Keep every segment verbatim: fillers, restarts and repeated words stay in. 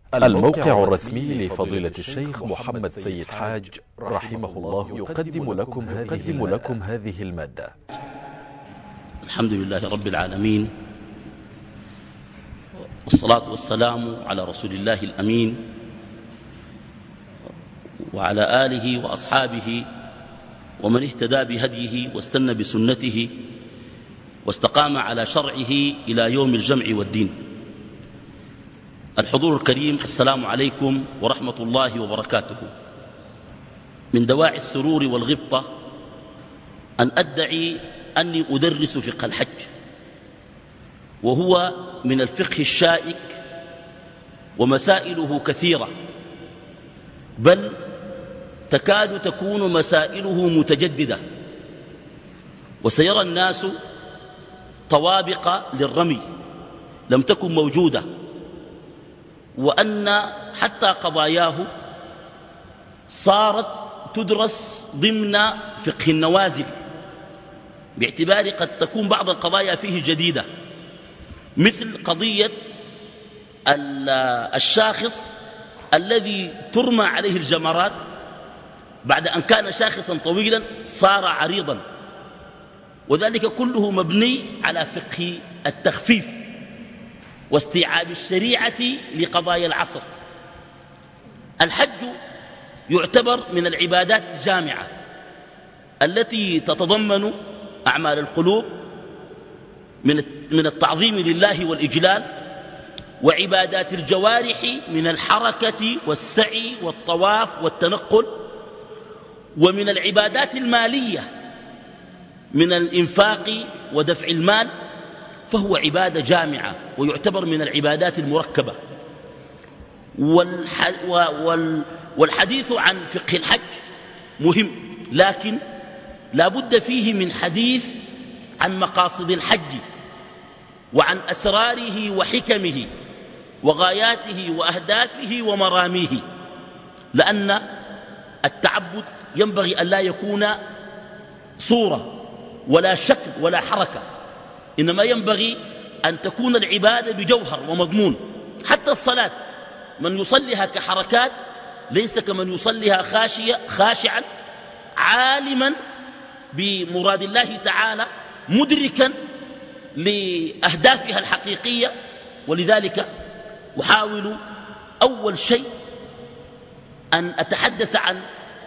الموقع الرسمي لفضيلة الشيخ محمد سيد حاج رحمه الله يقدم لكم هذه, لكم هذه المادة. الحمد لله رب العالمين، والصلاة والسلام على رسول الله الأمين وعلى آله وأصحابه ومن اهتدى بهديه واستنى بسنته واستقام على شرعه إلى يوم الجمع والدين. الحضور الكريم، السلام عليكم ورحمة الله وبركاته. من دواعي السرور والغبطة أن أدعي أني أدرس فقه الحج، وهو من الفقه الشائك ومسائله كثيرة، بل تكاد تكون مسائله متجددة، وسيرى الناس طوابق للرمي لم تكن موجودة، وأن حتى قضاياه صارت تدرس ضمن فقه النوازل، باعتبار قد تكون بعض القضايا فيه جديدة، مثل قضية الشاخص الذي ترمى عليه الجمرات بعد أن كان شاخصا طويلا صار عريضا، وذلك كله مبني على فقه التخفيف واستيعاب الشريعة لقضايا العصر. الحج يعتبر من العبادات الجامعة التي تتضمن أعمال القلوب من التعظيم لله والإجلال، وعبادات الجوارح من الحركة والسعي والطواف والتنقل، ومن العبادات المالية من الإنفاق ودفع المال، فهو عبادة جامعة ويعتبر من العبادات المركبة. والحديث عن فقه الحج مهم، لكن لا بد فيه من حديث عن مقاصد الحج وعن أسراره وحكمه وغاياته وأهدافه ومراميه، لأن التعبد ينبغي أن لا يكون صورة ولا شكل ولا حركة، إنما ينبغي أن تكون العبادة بجوهر ومضمون. حتى الصلاة من يصليها كحركات ليس كمن يصليها خاشية خاشعا عالما بمراد الله تعالى، مدركا لأهدافها الحقيقية. ولذلك أحاول أول شيء أن أتحدث عن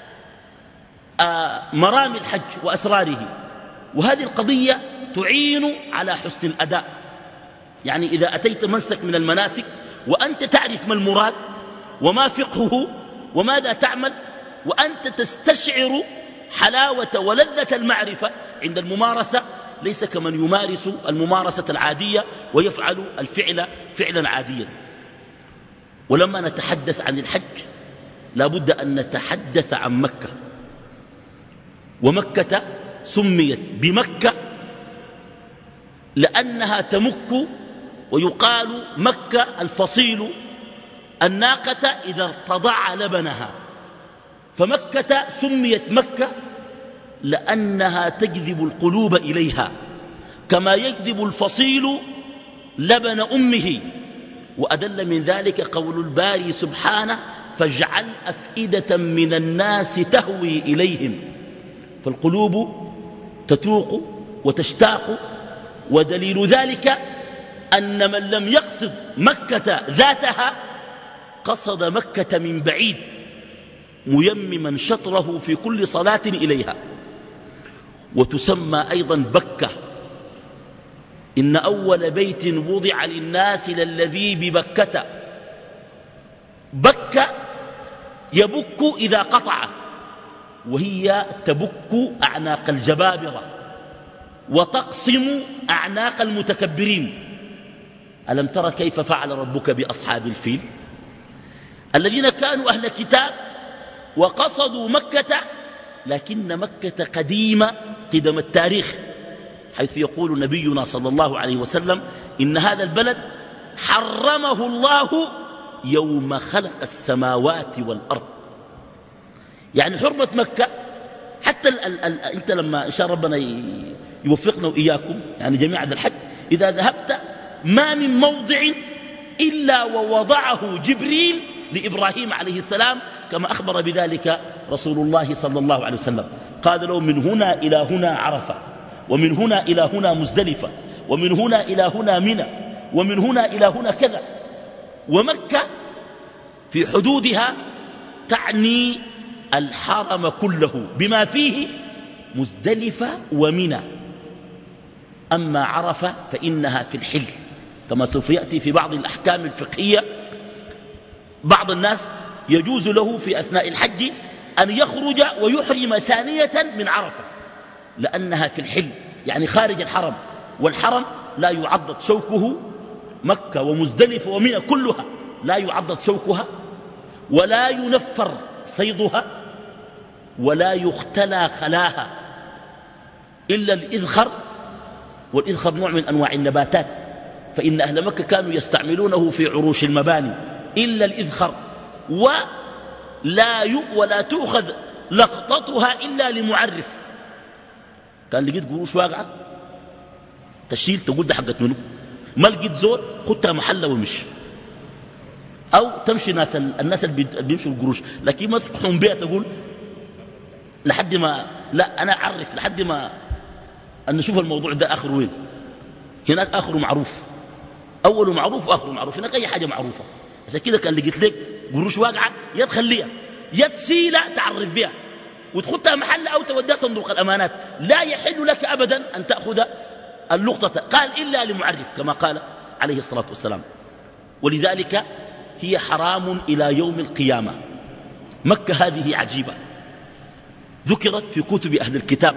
مرام الحج وأسراره، وهذه القضية تعين على حسن الأداء. يعني إذا أتيت منسك من المناسك وأنت تعرف ما المراد وما فقهه وماذا تعمل، وأنت تستشعر حلاوة ولذة المعرفة عند الممارسة، ليس كمن يمارس الممارسة العادية ويفعل الفعل فعلا عاديا. ولما نتحدث عن الحج لا بد أن نتحدث عن مكة، ومكة سميت بمكة لأنها تمك، ويقال مكة الفصيل الناقة إذا ارتضع لبنها، فمكة سميت مكة لأنها تجذب القلوب إليها كما يجذب الفصيل لبن أمه. وأدل من ذلك قول الباري سبحانه: فاجعل أفئدة من الناس تهوي إليهم. فالقلوب تتوق وتشتاق، ودليل ذلك أن من لم يقصد مكة ذاتها قصد مكة من بعيد، ميمما شطره في كل صلاة إليها. وتسمى أيضا بكة. إن أول بيت وضع للناس للذي ببكة. بكة يبك إذا قطع، وهي تبك أعناق الجبابرة وتقسم أعناق المتكبرين. ألم تر كيف فعل ربك بأصحاب الفيل الذين كانوا أهل كتاب وقصدوا مكة، لكن مكة قديمة قدم التاريخ، حيث يقول نبينا صلى الله عليه وسلم: إن هذا البلد حرمه الله يوم خلق السماوات والأرض. يعني حرمة مكة حتى ال ال ال انت لما ان شاء ربنا يوفقنا واياكم يعني جميعا الحج، اذا ذهبت ما من موضع إلا ووضعه جبريل لإبراهيم عليه السلام، كما أخبر بذلك رسول الله صلى الله عليه وسلم. قال له: من هنا إلى هنا عرفة، ومن هنا إلى هنا مزدلفة، ومن هنا إلى هنا منى، ومن هنا إلى هنا كذا. ومكة في حدودها تعني الحرم كله بما فيه مزدلفة ومنى. أما عرفة فإنها في الحل، كما سوف يأتي في بعض الأحكام الفقهية. بعض الناس يجوز له في أثناء الحج أن يخرج ويحرم ثانية من عرفة، لأنها في الحل يعني خارج الحرم، والحرم لا يعضد شوكه. مكة ومزدلفة ومنى كلها لا يعضد شوكها، ولا ينفر صيدها، ولا يختلى خلاها إلا الإذخر، والإذخر نوع من أنواع النباتات، فإن أهل مكة كانوا يستعملونه في عروش المباني، إلا الإذخر. ولا, ولا تؤخذ لقطتها إلا لمعرف. كان لقيت قروش واقعة تشيل تقول ده حقت منه، ما لقيت زور خدتها محلة ومش، أو تمشي ناس الناس اللي بيمشوا القروش، لكن ما تحكم بها تقول لحد ما، لا أنا أعرف لحد ما أن نشوف الموضوع ده آخر وين. هناك آخره معروف، أوله معروف وآخره معروف، هناك أي حاجة معروفة. عشان كده كان لقيت لك قروش واقعة يد خليها، يد شيلة تعرف بها وتخدها محل أو توديها صندوق الأمانات. لا يحل لك أبدا أن تأخذ اللقطة، قال إلا لمعرف كما قال عليه الصلاة والسلام. ولذلك هي حرام إلى يوم القيامة. مكة هذه عجيبة، ذكرت في كتب أهل الكتاب.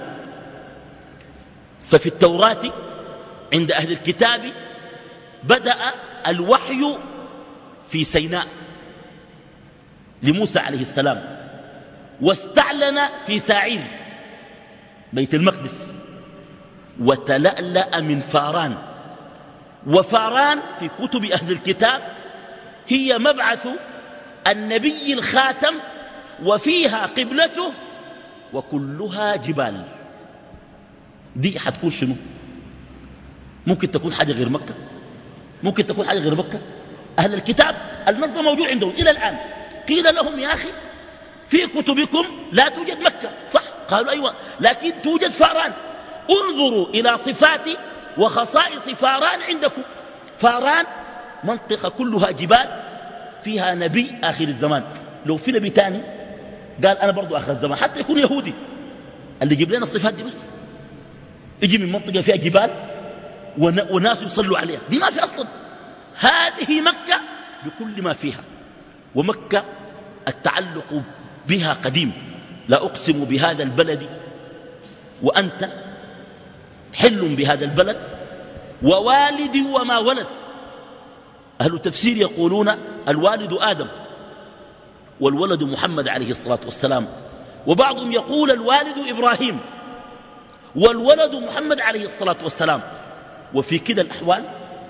ففي التوراة عند أهل الكتاب بدأ الوحي في سيناء لموسى عليه السلام، واستعلن في ساعير بيت المقدس، وتلألأ من فاران. وفاران في كتب أهل الكتاب هي مبعث النبي الخاتم، وفيها قبلته، وكلها جبال. دي حتكون شنو؟ ممكن تكون حاجة غير مكة، ممكن تكون حاجة غير مكة. أهل الكتاب النص موجود عندهم إلى الآن. قيل لهم: يا أخي في كتبكم لا توجد مكة، صح؟ قالوا: أيوة، لكن توجد فاران. انظروا إلى صفات وخصائص فاران عندكم. فاران منطقة كلها جبال، فيها نبي آخر الزمان. لو في نبي تاني قال أنا برضو آخر الزمان، حتى يكون يهودي، اللي يجيب لنا الصفات دي بس يجي من منطقة فيها جبال وناس يصلوا عليها، دي ما في أصلا. هذه مكة بكل ما فيها. ومكة التعلق بها قديم. لا أقسم بهذا البلد وأنت حل بهذا البلد ووالد وما ولد. أهل التفسير يقولون الوالد آدم والولد محمد عليه الصلاة والسلام، وبعضهم يقول الوالد إبراهيم والولد محمد عليه الصلاة والسلام. وفي كده الأحوال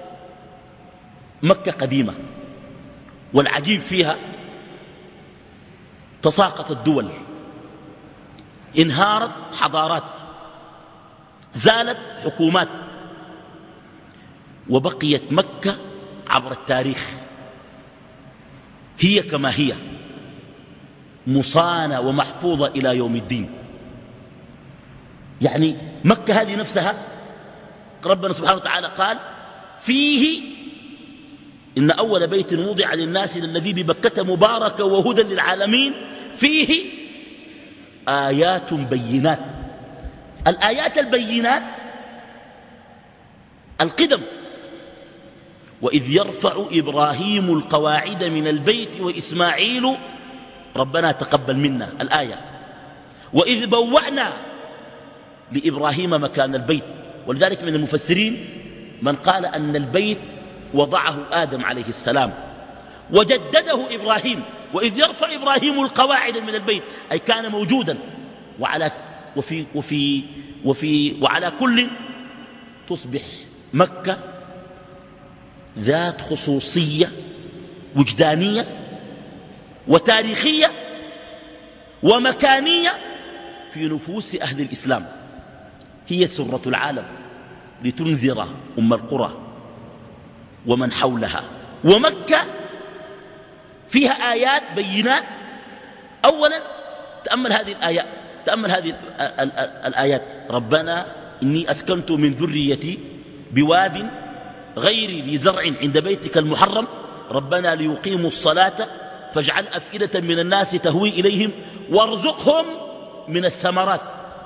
مكة قديمة، والعجيب فيها تساقطت دول، انهارت حضارات، زالت حكومات، وبقيت مكة عبر التاريخ هي كما هي، مصانة ومحفوظة إلى يوم الدين. يعني مكة هذه نفسها ربنا سبحانه وتعالى قال فيه إن أول بيت وضع للناس الذي ببكة مباركة وهدى للعالمين فيه آيات بينات. الآيات البينات القدم، وإذ يرفع إبراهيم القواعد من البيت وإسماعيل ربنا تقبل منا الآية. وإذ بوأنا لإبراهيم مكان البيت. ولذلك من المفسرين من قال أن البيت وضعه آدم عليه السلام وجدده إبراهيم. وإذ يرفع إبراهيم القواعد من البيت أي كان موجودا. وعلى, وفي وفي وفي وعلى كل تصبح مكة ذات خصوصية وجدانية وتاريخية ومكانية في نفوس أهل الإسلام. هي سرة العالم لتنذر أم القرى ومن حولها ومكة فيها آيات بينات. أولا تأمل هذه الآيات، تأمل هذه الآيات: ربنا إني أسكنت من ذريتي بواد غير ذي زرع عند بيتك المحرم ربنا ليقيموا الصلاة فاجعل أفئدة من الناس تهوي إليهم وارزقهم من الثمرات.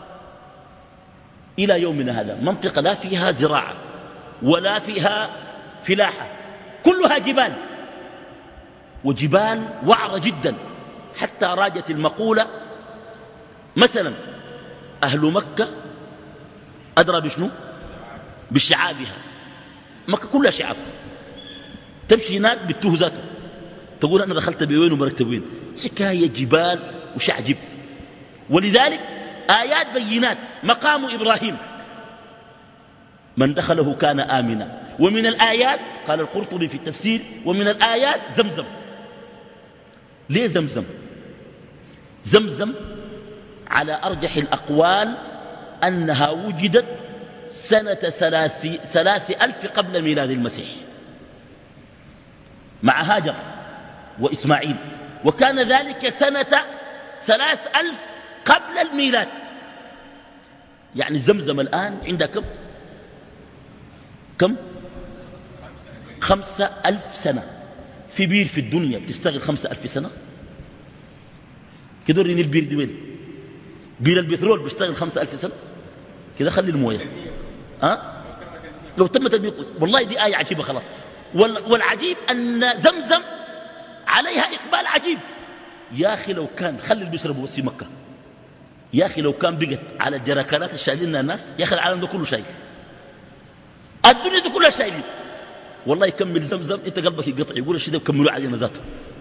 إلى يومنا هذا منطقة لا فيها زراعة ولا فيها فلاحة، كلها جبال، وجبال وعرة جدا، حتى راجت المقولة مثلا أهل مكة أدرى بشنو؟ بشعابها. مكة كلها شعاب، تمشي هناك بالتوه ذاته، تقول أنا دخلت بوين ومركت بوين، حكاية جبال وشعجب. ولذلك آيات بينات. مقام إبراهيم من دخله كان آمنا. ومن الآيات قال القرطبي في التفسير ومن الآيات زمزم. ليه زمزم؟ زمزم على أرجح الأقوال أنها وجدت سنة ثلاث, ثلاث ألف قبل ميلاد المسيح مع هاجر وإسماعيل، وكان ذلك سنة ثلاث ألف قبل الميلاد. يعني زمزم الآن عندها كم؟ كم؟ خمسة ألف سنة. في بير في الدنيا بتستغل خمسة ألف سنة؟ كده وريني البير دي وين؟ بير البترول بيشتغل خمسة ألف سنة؟ كده خلي المويه. أه؟ لو تمت البيقوس. والله دي آية عجيبة خلاص. والعجيب أن زمزم عليها إقبال عجيب. يا أخي لو كان خلي اللي بيشربوا بس في مكة، يا أخي لو كان بقت على الجركانات الشايلين الناس، يا أخي العالم ده كله شايل، الدنيا دي كلها شايلين. والله يكمل زمزم انت قلبك يقطع، يقول الشيء ده بكملوا علينا ذاته.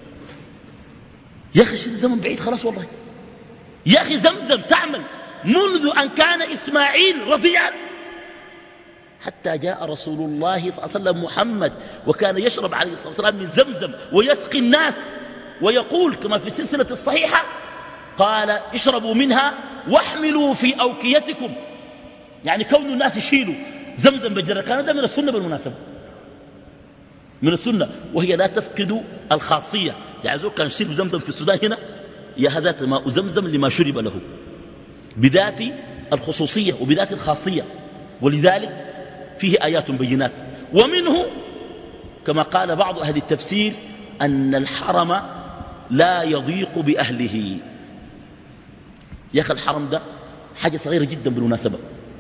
يا أخي الشيء ده زمن بعيد خلاص والله. يا أخي زمزم تعمل منذ أن كان إسماعيل رضيعا حتى جاء رسول الله صلى الله عليه وسلم محمد، وكان يشرب عليه الصلاة والسلام من زمزم ويسقي الناس، ويقول كما في السلسلة الصحيحة قال اشربوا منها واحملوا في أوكيتكم. يعني كون الناس يشيلوا زمزم بالجركان ده من السنة بالمناسبة، من السنة، وهي لا تفقد الخاصية. يعني زول كان يشرب زمزم في السودان هنا يا هذات ماء زمزم لما شرب له، بذات الخصوصية وبذات الخاصية. ولذلك فيه آيات بينات. ومنه كما قال بعض أهل التفسير أن الحرم لا يضيق بأهله. يا أخي الحرم ده حاجة صغيرة جدا بالمناسبة.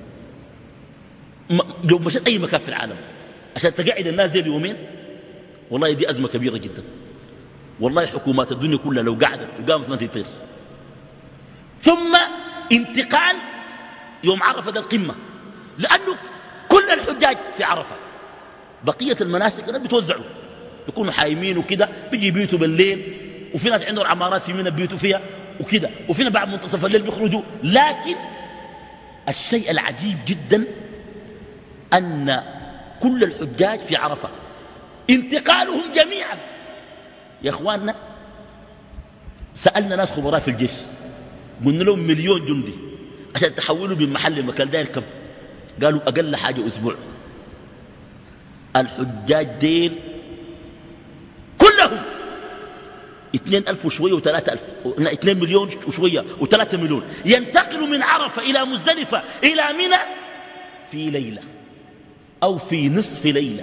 لو مشيت أي مكان في العالم عشان تقعد الناس دي يومين، والله دي أزمة كبيرة جدا. والله حكومات الدنيا كلها لو قعدت وقامت ما تنفير. ثم انتقال يوم عرفة ده القمة، لأنه كل الحجاج في عرفة، بقية المناسك بتوزعوا، يكونوا حايمين وكده، بيجي بيتوا بالليل، وفي ناس عندهم عمارات في منى بيتوا فيها وكده، وفينا بعد منتصف الليل بيخرجوا. لكن الشيء العجيب جدا أن كل الحجاج في عرفة انتقالهم جميعا. يا اخواننا سألنا ناس خبراء في الجيش، قلنا لهم مليون جندي عشان تحولوا من محل لمكان داير كم؟ قالوا أقل حاجة أسبوع. الحجاج ديل كلهم اثنين ألف وشوية وثلاثة ألف، اثنين مليون وشوية وثلاثة مليون ينتقلوا من عرفة إلى مزدلفة إلى منى في ليلة أو في نصف ليلة.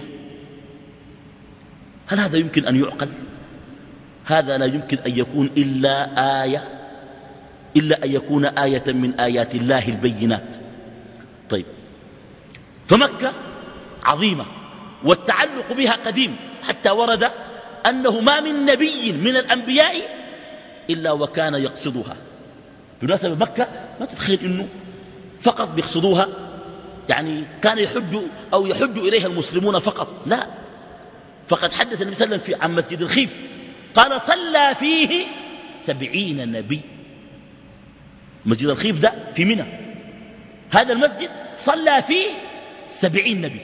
هل هذا يمكن أن يعقل؟ هذا لا يمكن أن يكون إلا آية، إلا أن يكون آية من آيات الله البينات. طيب، فمكة عظيمة والتعلق بها قديم، حتى ورد أنه ما من نبي من الأنبياء إلا وكان يقصدها. بالنسبة مكة ما تتخيل أنه فقط بيقصدوها، يعني كان يحج أو يحج إليها المسلمون فقط، لا، فقد حدث النبي صلى الله عليه وسلم عن مسجد الخيف قال صلى فيه سبعين نبي. مسجد الخيف ده في منى، هذا المسجد صلى فيه سبعين نبي.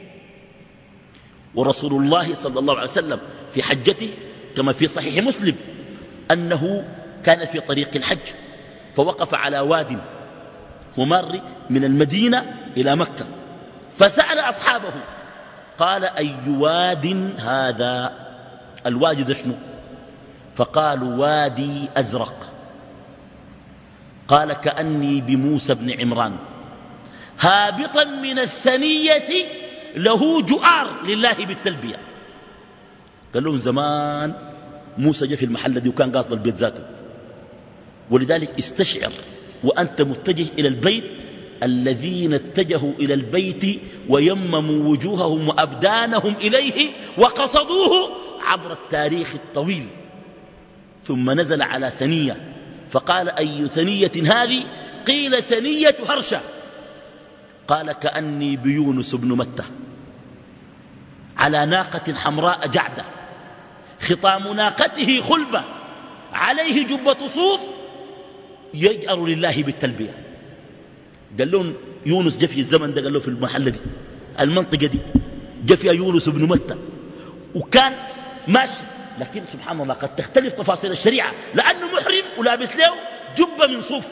ورسول الله صلى الله عليه وسلم في حجته كما في صحيح مسلم أنه كان في طريق الحج فوقف على واد ممر من المدينة إلى مكة، فسأل أصحابه قال أي واد هذا؟ الوادي ده شنو؟ فقالوا وادي أزرق. قال كأني بموسى بن عمران هابطا من الثنية له جؤار لله بالتلبية. قال لهم زمان موسى جاء في المحل دي وكان قاصد البيت ذاته، ولذلك استشعر وأنت متجه إلى البيت الذين اتجهوا إلى البيت ويمموا وجوههم وأبدانهم إليه وقصدوه عبر التاريخ الطويل، ثم نزل على ثنية فقال أي ثنية هذه؟ قيل ثنية هرشة. قال كأني بيونس بن متى على ناقة حمراء جعدة، خطام ناقته خلبة، عليه جبة صوف، يجأر لله بالتلبية. قال لهم يونس جاء في الزمن ده، قال له في المحل دي المنطقة دي جاء فيها يونس بن متى وكان ماشي، لكن سبحان الله قد تختلف تفاصيل الشريعة، لأنه محرم ولابس له جبة من صوف.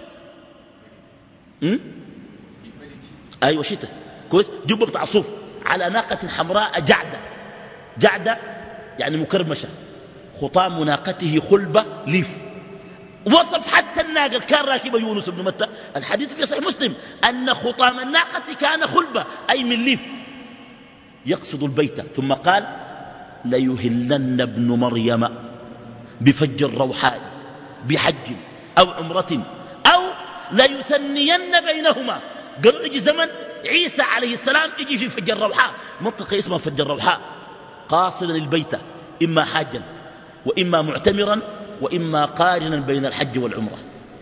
م? أيوة شتى كويس، جبة بتاع صوف على ناقة حمراء جعدة. جعدة يعني مكرمشة، خطام ناقته خلبة ليف. وصف حتى الناقة كان راكبة يونس بن متى، الحديث في صحيح مسلم أن خطام الناقة كان خلبة أي من ليف، يقصد البيت. ثم قال ليهلن ابن مريم بفج الروحاء بحج أو عمرة أو ليثنين بينهما. قالوا يجي زمن عيسى عليه السلام يجي في فج الروحاء، منطقة اسمها فج الروحاء، قاصدا البيت إما حاجا وإما معتمرا وإما قارنا بين الحج والعمرة.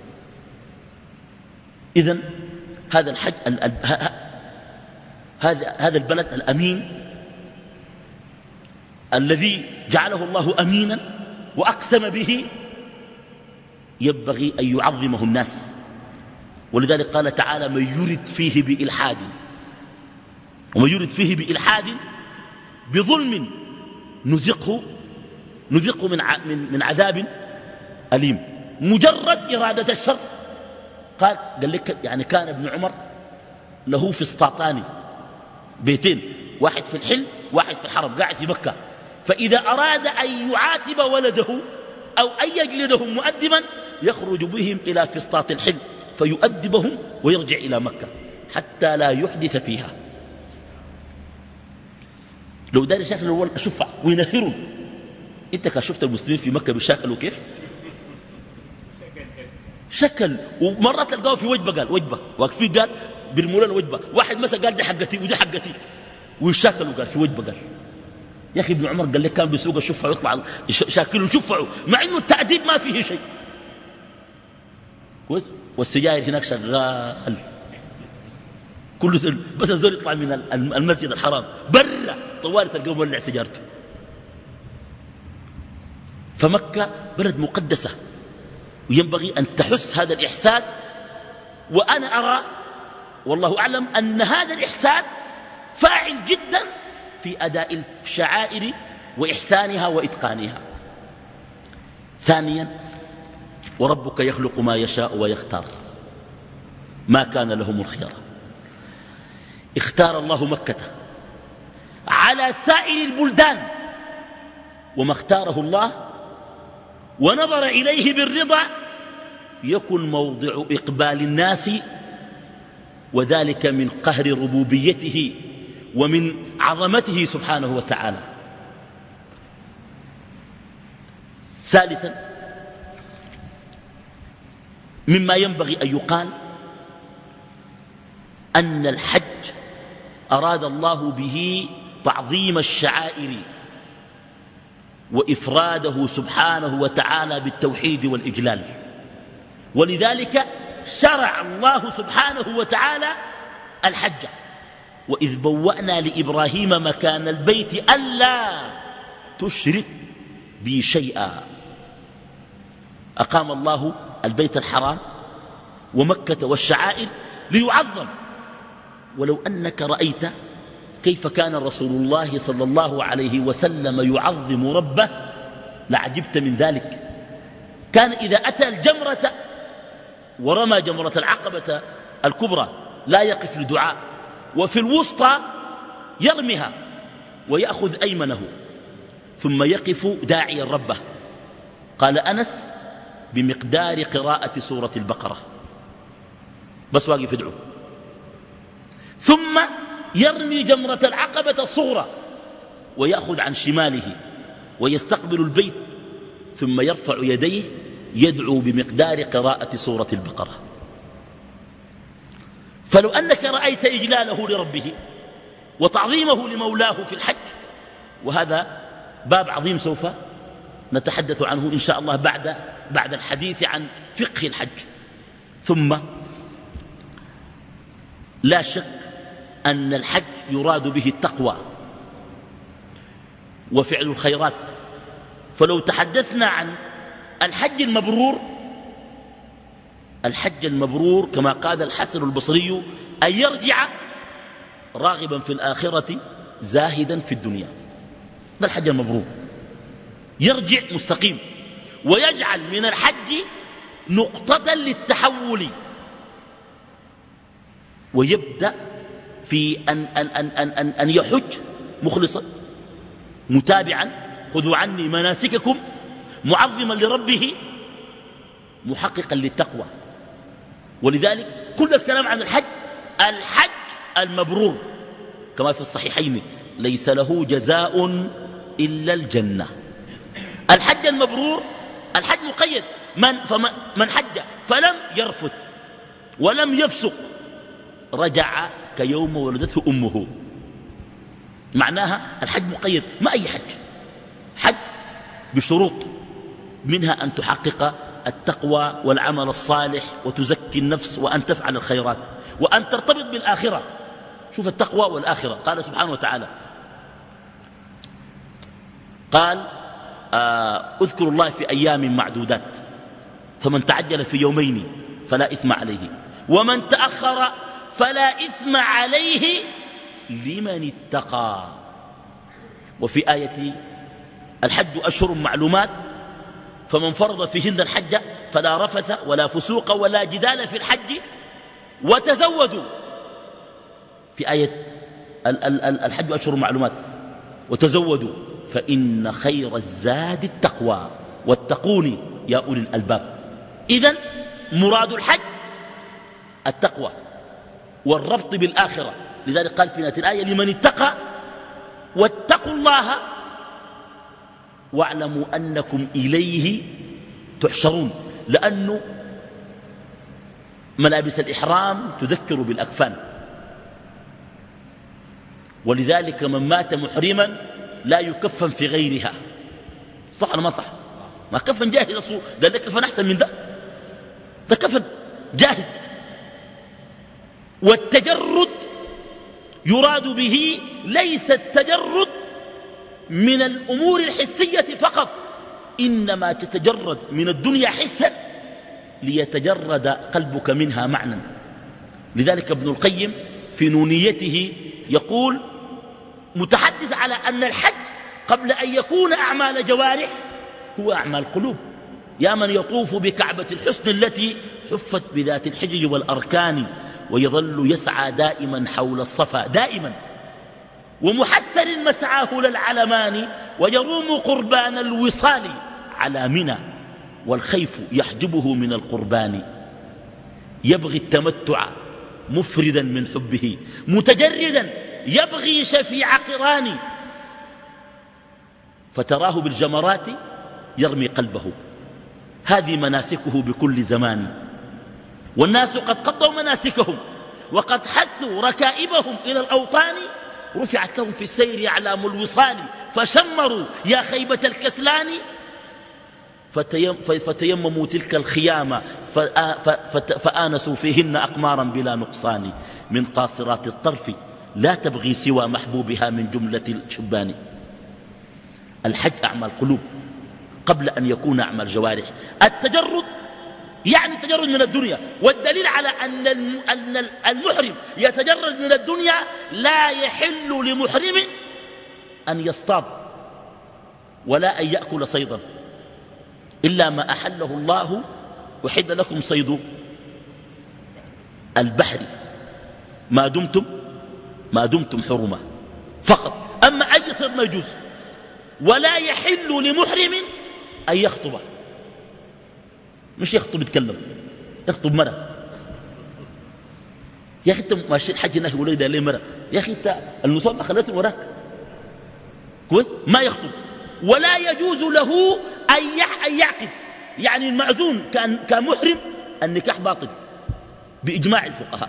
إذن هذا الحج ال ال هذا هذا البلد الأمين الذي جعله الله أمينا وأقسم به ينبغي أن يعظمه الناس. ولذلك قال تعالى من يرد فيه بإلحاد، ومن يرد فيه بإلحاد بظلم نذقه نذقه من من من عذاب أليم. مجرد إرادة الشر. قال قال لك يعني كان ابن عمر له فسطاطان، بيتين، واحد في الحل واحد في الحرم، قاعد في مكة، فإذا أراد أن يعاتب ولده أو أن يجلدهم مؤدبا يخرج بهم إلى فسطاط الحل فيؤدبهم ويرجع إلى مكة حتى لا يحدث فيها. لو داري شكل الأول أشوفها وينهرون. أنت كان شفت المسلمين في مكة بيشاكلوا كيف؟ شكل. ومرات تلقاه في وجبة، قال وجبة واقفين، قال بالمولان وجبة، واحد مثلا قال دي حقتي ودي حقتي، ويشاكلوا قال في وجبة. قال يا أخي ابن عمر قال لك كان بيسوق الشفع ويطلع شاكلوا شفعوا، مع إنه التأديب ما فيه شيء كويس. والسجاير هناك شغال كل سنة، بس الزول يطلع من المسجد الحرام برا طوال تلقاه مولع سجارته. فمكة بلد مقدسة وينبغي أن تحس هذا الإحساس. وأنا أرى والله أعلم أن هذا الإحساس فاعل جدا في أداء الشعائر وإحسانها وإتقانها. ثانيا وربك يخلق ما يشاء ويختار، ما كان لهم الخيار. اختار الله مكة على سائر البلدان، وما اختاره الله ونظر إليه بالرضا يكن موضع إقبال الناس، وذلك من قهر ربوبيته ومن عظمته سبحانه وتعالى. ثالثا مما ينبغي أن يقال أن الحج أراد الله به تعظيم الشعائر وإفراده سبحانه وتعالى بالتوحيد والإجلال، ولذلك شرع الله سبحانه وتعالى الحج. وإذ بوأنا لإبراهيم مكان البيت ألا تشرك بي شيئا. أقام الله البيت الحرام ومكة والشعائر ليعظم. ولو أنك رأيت كيف كان رسول الله صلى الله عليه وسلم يعظم ربه لعجبت من ذلك. كان إذا أتى الجمرة ورمى جمرة العقبة الكبرى لا يقف لدعاء، وفي الوسطى يرمها ويأخذ أيمنه ثم يقف داعيا ربه. قال أنس بمقدار قراءة سورة البقرة، بس واقف يدعو. ثم يرمي جمرة العقبة الصغرى ويأخذ عن شماله ويستقبل البيت، ثم يرفع يديه يدعو بمقدار قراءة سورة البقرة. فلو أنك رأيت إجلاله لربه وتعظيمه لمولاه في الحج، وهذا باب عظيم سوف نتحدث عنه إن شاء الله بعد بعد الحديث عن فقه الحج. ثم لا شك أن الحج يراد به التقوى وفعل الخيرات. فلو تحدثنا عن الحج المبرور، الحج المبرور كما قال الحسن البصري أن يرجع راغبا في الآخرة زاهدا في الدنيا. ده الحج المبرور، يرجع مستقيم ويجعل من الحج نقطة للتحول، ويبدأ في أن, أن, أن, أن, أن, أن يحج مخلصا متابعا، خذوا عني مناسككم، معظما لربه محققا للتقوى. ولذلك كل الكلام عن الحج، الحج المبرور كما في الصحيحين ليس له جزاء إلا الجنة. الحج المبرور، الحج مقيد، من, من حج فلم يرفث ولم يفسق رجع كيوم ولدته أمه. معناها الحج مقيد، ما أي حج، حج بشروط، منها أن تحقق التقوى والعمل الصالح وتزكي النفس وأن تفعل الخيرات وأن ترتبط بالآخرة. شوف التقوى والآخرة، قال سبحانه وتعالى، قال آه اذكروا الله في أيام معدودات، فمن تعجل في يومين فلا إثم عليه ومن تأخر فلا إثم عليه لمن اتقى. وفي آية الحج أشهر معلومات فمن فرض فيهن الحج فلا رفث ولا فسوق ولا جدال في الحج وتزودوا. في آية الحج أشهر معلومات وتزودوا فإن خير الزاد التقوى واتقوني يا أولي الألباب. إذن مراد الحج التقوى والربط بالآخرة. لذلك قال في نهاية الآية لمن اتقى واتقوا الله واعلموا أنكم إليه تحشرون، لأن ملابس الإحرام تذكر بالأكفان، ولذلك من مات محرما لا يكفن في غيرها. صح ولا ما صح؟ ما كفن جاهز أصلا، ده اللي كفن أحسن من ده، ده كفن جاهز. والتجرد يراد به ليس التجرد من الأمور الحسية فقط، إنما تتجرد من الدنيا حسا ليتجرد قلبك منها معنى. لذلك ابن القيم في نونيته يقول متحدث على أن الحج قبل أن يكون أعمال جوارح هو أعمال قلوب. يا من يطوف بكعبة الحسن التي حفت بذات الحجر والأركان ويظل يسعى دائما حول الصفا دائما ومحسن مسعاه للعلمان ويروم قربان الوصال على منى والخيف يحجبه من القربان يبغي التمتع مفردا من حبه متجردا يبغي شفيع قران فتراه بالجمرات يرمي قلبه. هذه مناسكه بكل زمان، والناس قد قضوا مناسكهم وقد حثوا ركائبهم إلى الأوطان رفعت لهم في السير أعلام الوصال فشمروا يا خيبة الكسلان فتيمموا تلك الخيام فآنسوا فيهن أقمارا بلا نقصان من قاصرات الطرف لا تبغي سوى محبوبها من جملة الشبان. الحج أعمال قلوب قبل أن يكون أعمال جوارح. التجرد يعني التجرد من الدنيا، والدليل على أن المحرم يتجرد من الدنيا لا يحل لمحرم أن يصطاد ولا أن يأكل صيدا إلا ما أحله الله. وحل لكم صيد البحر ما دمتم ما دمتم حرما فقط. أما أي صيد ما يجوز. ولا يحل لمحرم أن يخطب، مش يخطب يتكلم، يخطب مرة. يا أخي أنت ماشي الحج هناك يقول لي ده ليه مرة؟ يا أخي أنت المصاب خليته وراك كويس، ما يخطب. ولا يجوز له أن يعقد، يعني المأذون كان كمحرم النكاح باطل بإجماع الفقهاء،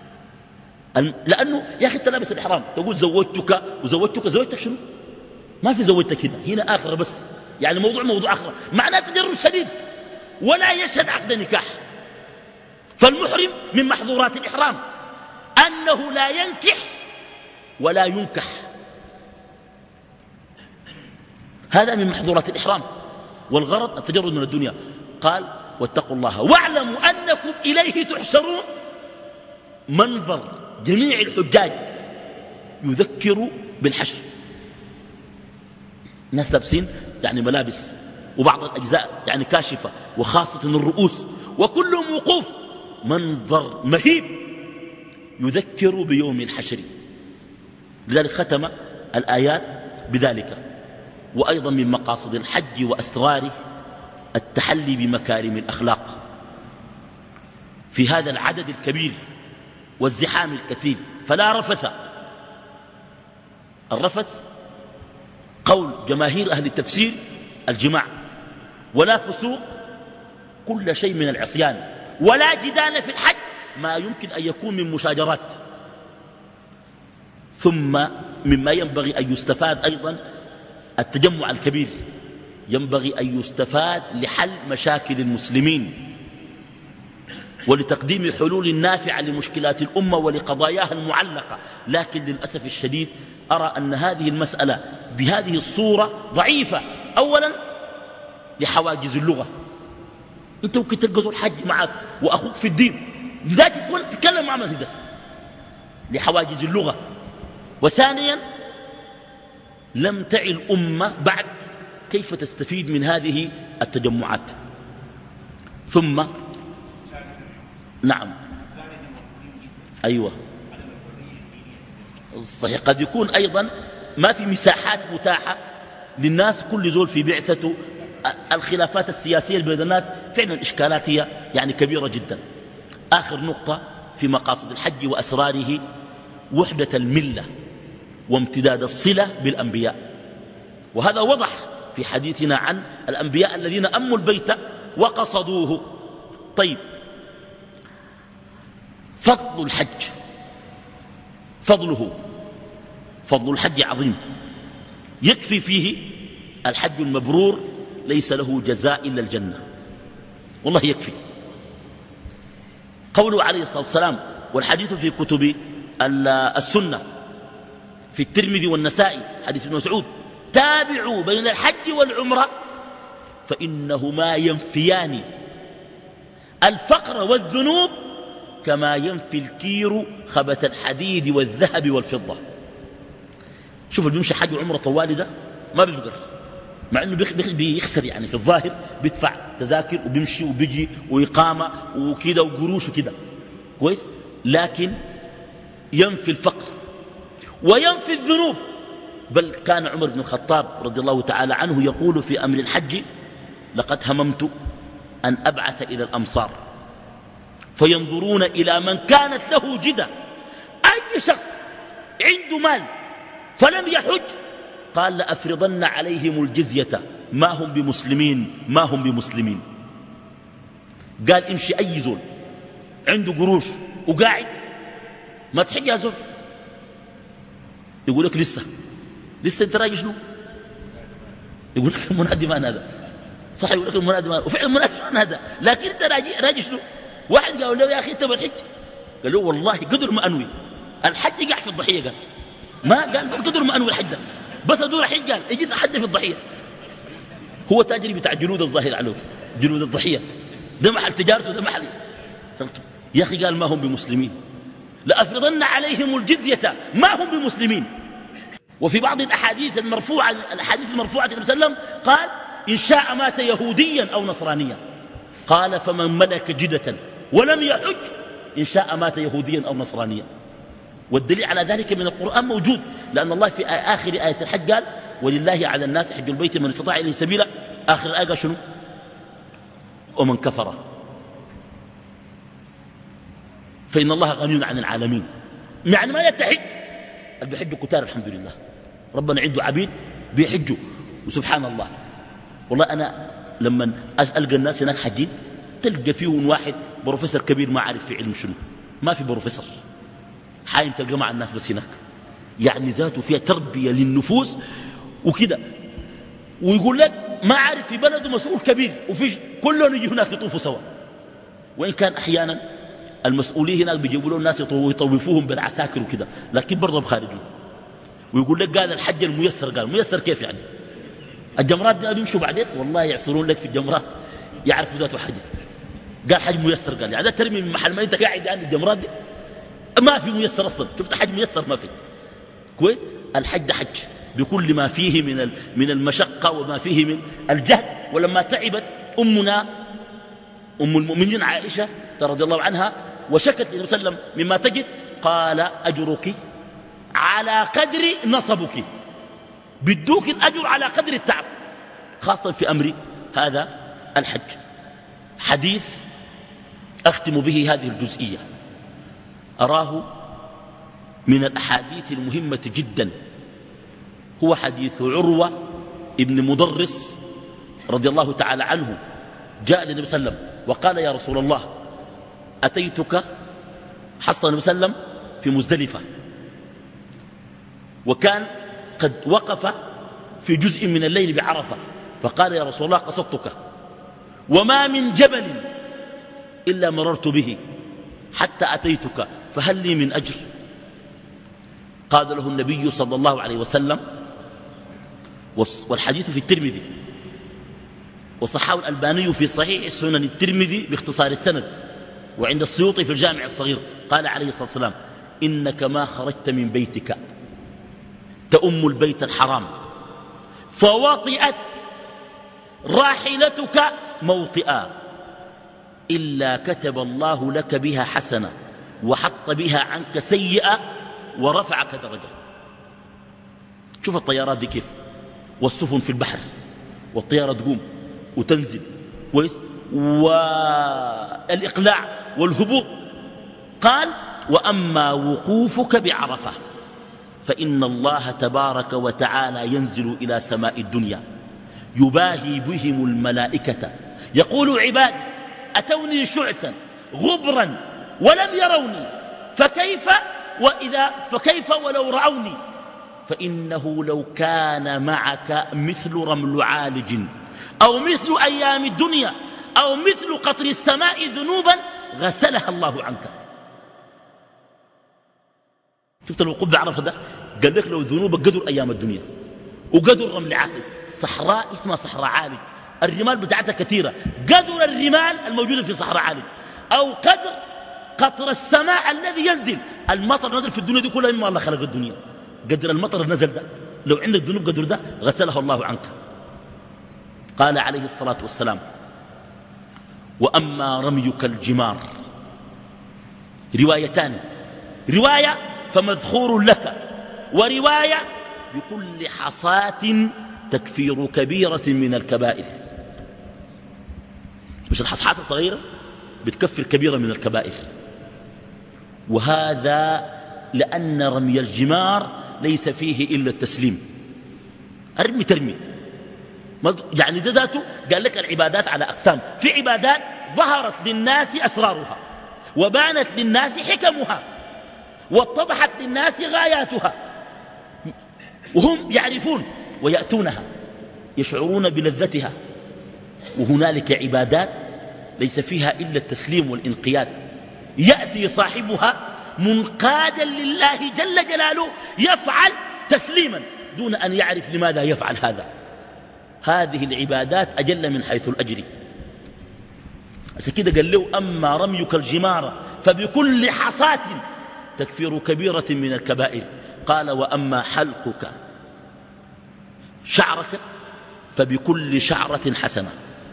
لأنه يا أخي أنت لابس الإحرام تقول زوجتك وزوجتك، زوجتك شنو؟ ما في زوجتك هنا، هنا آخر بس، يعني موضوع موضوع آخر، معناه تجرد شديد. ولا يشهد عقد نكاح. فالمحرم من محظورات الإحرام أنه لا ينكح ولا ينكح، هذا من محظورات الإحرام، والغرض التجرد من الدنيا. قال واتقوا الله واعلموا أنكم إليه تحشرون. منظر جميع الحجاج يذكر بالحشر، الناس لابسين يعني ملابس وبعض الأجزاء يعني كاشفة، وخاصة الرؤوس، وكلهم وقوف، منظر مهيب يذكر بيوم الحشر. لذلك ختم الآيات بذلك. وأيضا من مقاصد الحج وأسراره التحلي بمكارم الأخلاق في هذا العدد الكبير والزحام الكثير. فلا رفث، الرفث قول جماهير أهل التفسير الجماع، ولا فسوق كل شيء من العصيان، ولا جدال في الحج ما يمكن أن يكون من مشاجرات. ثم مما ينبغي أن يستفاد أيضا التجمع الكبير، ينبغي أن يستفاد لحل مشاكل المسلمين ولتقديم حلول نافعة لمشكلات الأمة ولقضاياها المعلقة. لكن للأسف الشديد أرى أن هذه المسألة بهذه الصورة ضعيفة. أولا لحواجز اللغة، أنت ممكن تلقى الحج معك وأخوك في الدين لذلك تقول تتكلم مع مسجد لحواجز اللغة. وثانيا لم تعي الأمة بعد كيف تستفيد من هذه التجمعات. ثم نعم أيوة صحيح، قد يكون أيضا ما في مساحات متاحة للناس، كل زول في بعثته، الخلافات السياسية بين الناس فعلا إشكالات هي يعني كبيرة جدا. آخر نقطة في مقاصد الحج وأسراره وحدة الملة وامتداد الصلة بالأنبياء، وهذا وضح في حديثنا عن الأنبياء الذين أموا البيت وقصدوه. طيب، فضل الحج، فضله فضل الحج عظيم، يكفي فيه الحج المبرور ليس له جزاء إلا الجنة، والله يكفي. قوله عليه الصلاة والسلام، والحديث في كتب السنة في الترمذي والنسائي، حديث ابن مسعود: تابعوا بين الحج والعمرة فإنهما ينفيان الفقر والذنوب كما ينفي الكير خبث الحديد والذهب والفضة. شوف اللي بيمشي حج وعمرة طوالي ده ما بيفقر، مع انه بيخسر يعني في الظاهر، بيدفع تذاكر وبيمشي وبيجي وإقامة وكده وقروش وكده كويس، لكن ينفي الفقر وينفي الذنوب. بل كان عمر بن الخطاب رضي الله تعالى عنه يقول في أمر الحج: لقد هممت أن أبعث إلى الأمصار فينظرون إلى من كانت له جدة، أي شخص عنده مال فلم يحج قال لأفرضن عليهم الجزية ما هم بمسلمين ما هم بمسلمين. قال امشي أي زول عنده قروش وقاعد ما تحج يا زول، يقول لك لسه لسه انت راجي شنو، يقول لك المنادي ما هذا صح، يقول لك المنادي ما، وفعلا المنادي ما هذا، لكن انت راجي راجي شنو. واحد قال له يا اخي انت بتحج، قال له والله قدر ما انوي الحج، قاع في الضحيه، قال ما قال بس قدر ما انوي الحج ده، بس ادور حج، قال اجي حد في الضحيه. هو تاجري بتاع جلود الظاهر عليه، جلود الضحيه ده محل تجارته، ده محل. يا اخي قال ما هم بمسلمين، لأفرضن عليهم الجزية ما هم بمسلمين. وفي بعض الأحاديث المرفوعة، الأحاديث المرفوعة النبي صلى الله عليه وسلم قال: إن شاء مات يهوديا أو نصرانيا. قال: فمن ملك جدة ولم يحج إن شاء مات يهوديا أو نصرانيا. والدليل على ذلك من القرآن موجود، لأن الله في آخر آية الحج قال ولله على الناس حج البيت من استطاع إليه سبيلا. آخر الآية قال شنو؟ ومن كفر فإن الله غني عن العالمين. يعني ما يتحج اللي بيحجوا كتار الحمد لله، ربنا عنده عبيد بيحجوا وسبحان الله. والله أنا لما ألقى الناس هناك حجين تلقى فيهم واحد بروفيسور كبير ما عارف في علم شنو، ما في بروفيسور حايم تلقى مع الناس بس هناك، يعني ذاته فيها تربية للنفوس وكده. ويقول لك ما عارف في بلده مسؤول كبير وفي كلهم يجي هناك يطوفوا سوا، وإن كان أحيانا المسؤولين هناك بيجيبوا له الناس يطوفوهم بالعساكر وكده، لكن برضه بخارجوا. ويقول لك قال الحج الميسر، قال ميسر كيف يعني؟ الجمرات دي بيمشوا بعدين والله يعصرون لك في الجمرات يعرفوا ذاته حاجة. قال حج ميسر، قال يعني ترمي من محل ما انت قاعد عند الجمرات دي ما في ميسر اصلا. شفت حج ميسر؟ ما في. كويس. الحج ده حج بكل ما فيه من من المشقة وما فيه من الجهد. ولما تعبت أمنا أم المؤمنين عائشة رضي الله عنها وشكت للنبي صلى الله عليه وسلم مما تجد، قال أجرك على قدر نصبك، بدوك الأجر على قدر التعب، خاصة في أمر هذا الحج. حديث أختم به هذه الجزئية أراه من الأحاديث المهمة جدا، هو حديث عروة ابن مضرس رضي الله تعالى عنه. جاء للنبي صلى الله عليه وسلم وقال يا رسول الله أتيتك، حصل النبي صلى الله عليه وسلم في مزدلفة وكان قد وقف في جزء من الليل بعرفة، فقال يا رسول الله قصدتك وما من جبل إلا مررت به حتى أتيتك فهل لي من أجر؟ قال له النبي صلى الله عليه وسلم، والحديث في الترمذي وصححه الألباني في صحيح السنن الترمذي باختصار السند، وعند السيوطي في الجامع الصغير، قال عليه الصلاة والسلام إنك ما خرجت من بيتك تأم البيت الحرام فوطئت راحلتك موطئا إلا كتب الله لك بها حسنة وحط بها عنك سيئة ورفعك درجة. شوف الطيارات دي كيف، والسفن في البحر والطيارة تقوم وتنزل كويس، والإقلاع والهبوط. قال وأما وقوفك بعرفة فإن الله تبارك وتعالى ينزل إلى سماء الدنيا يباهي بهم الملائكة يقول عبادي أتوني شعثا غبرا ولم يروني فكيف وإذا فكيف ولو رأوني فإنه لو كان معك مثل رمل عالج أو مثل أيام الدنيا أو مثل قطر السماء ذنوبا غسلها الله عنك. شفت الوقوف بعرفة ده؟ قال لك لو ذنوبك قدر أيام الدنيا وقدر رمل عالج، صحراء اسمها صحراء عالج، الرمال بتاعتها كثيرة، قدر الرمال الموجودة في صحراء عالج أو قدر قطر السماء الذي ينزل. المطر نزل في الدنيا دي كلها مما الله خلق الدنيا، قدر المطر نزل ده لو عندك ذنوب قدر ده غسلها الله عنك. قال عليه الصلاة والسلام وأما رميك الجمار، روايتان، رواية فمذخور لك، ورواية بكل حصاة تكفير كبيرة من الكبائر. مش الحصحاصة صغيرة بتكفر كبيرة من الكبائر. وهذا لأن رمي الجمار ليس فيه إلا التسليم، أرمي ترمي، يعني ده ذاته. قال لك العبادات على أقسام، في عبادات ظهرت للناس أسرارها وبانت للناس حكمها واتضحت للناس غاياتها وهم يعرفون ويأتونها يشعرون بلذتها. وهنالك عبادات ليس فيها إلا التسليم والانقياد، يأتي صاحبها منقادا لله جل جلاله يفعل تسليما دون أن يعرف لماذا يفعل هذا. هذه العبادات أجل من حيث الأجر. عشان كده قال له أما رميك الجمار فبكل حصاة تكفير كبيرة من الكبائر. قال وأما حلقك شعرك فبكل شعرة حسنة.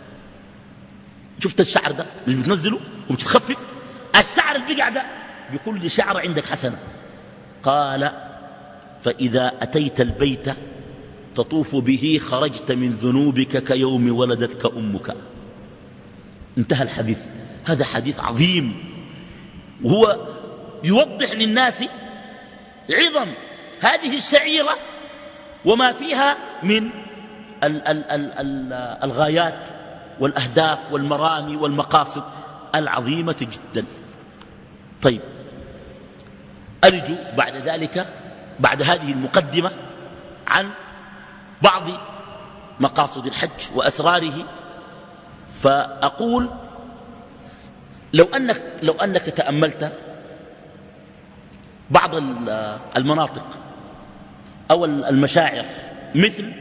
شفت الشعر ده مش بتنزله وبتخفف، الشعر اللي بيقع ده بكل شعر عندك حسنة. قال فإذا أتيت البيت تطوف به خرجت من ذنوبك كيوم ولدتك أمك. انتهى الحديث. هذا حديث عظيم، وهو يوضح للناس عظم هذه الشعيرة وما فيها من ال ال ال ال الغايات والأهداف والمرامي والمقاصد العظيمة جدا. طيب، أرجو بعد ذلك، بعد هذه المقدمة عن بعض مقاصد الحج وأسراره، فأقول لو أنك, لو أنك تأملت بعض المناطق أو المشاعر مثل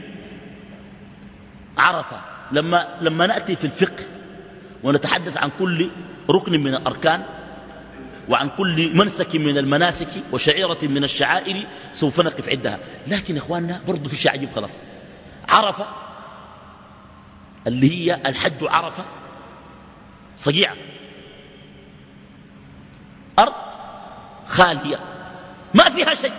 عرفة، لما, لما نأتي في الفقه ونتحدث عن كل ركن من الأركان وعن كل منسك من المناسك وشعيرة من الشعائر سوف نقف عندها. لكن يا إخواننا برضو في شيء عجيب. خلاص، عرفة اللي هي الحج عرفة صقيعة، أرض خالية ما فيها شيء،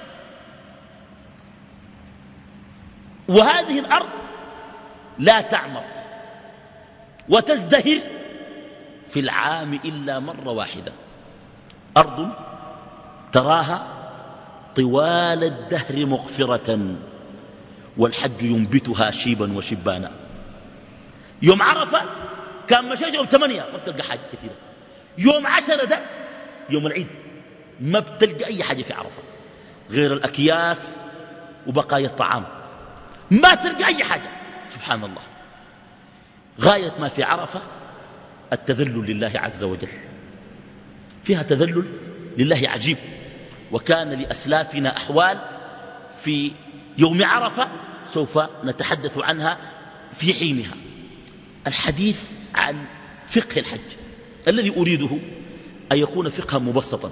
وهذه الأرض لا تعمر وتزدهر في العام إلا مرة واحدة. أرض تراها طوال الدهر مغفرة والحج ينبتها شيبا وشبانا. يوم عرفة كان مشاش يوم ثمانية ما بتلقى حاجة كثيرة، يوم عشرة ده يوم العيد ما بتلقى أي حاجة في عرفة غير الأكياس وبقايا الطعام، ما تلقى أي حاجة. سبحان الله، غاية ما في عرفة التذلل لله عز وجل، فيها تذلل لله عجيب. وكان لأسلافنا أحوال في يوم عرفة سوف نتحدث عنها في حينها. الحديث عن فقه الحج الذي أريده أن يكون فقها مبسطا،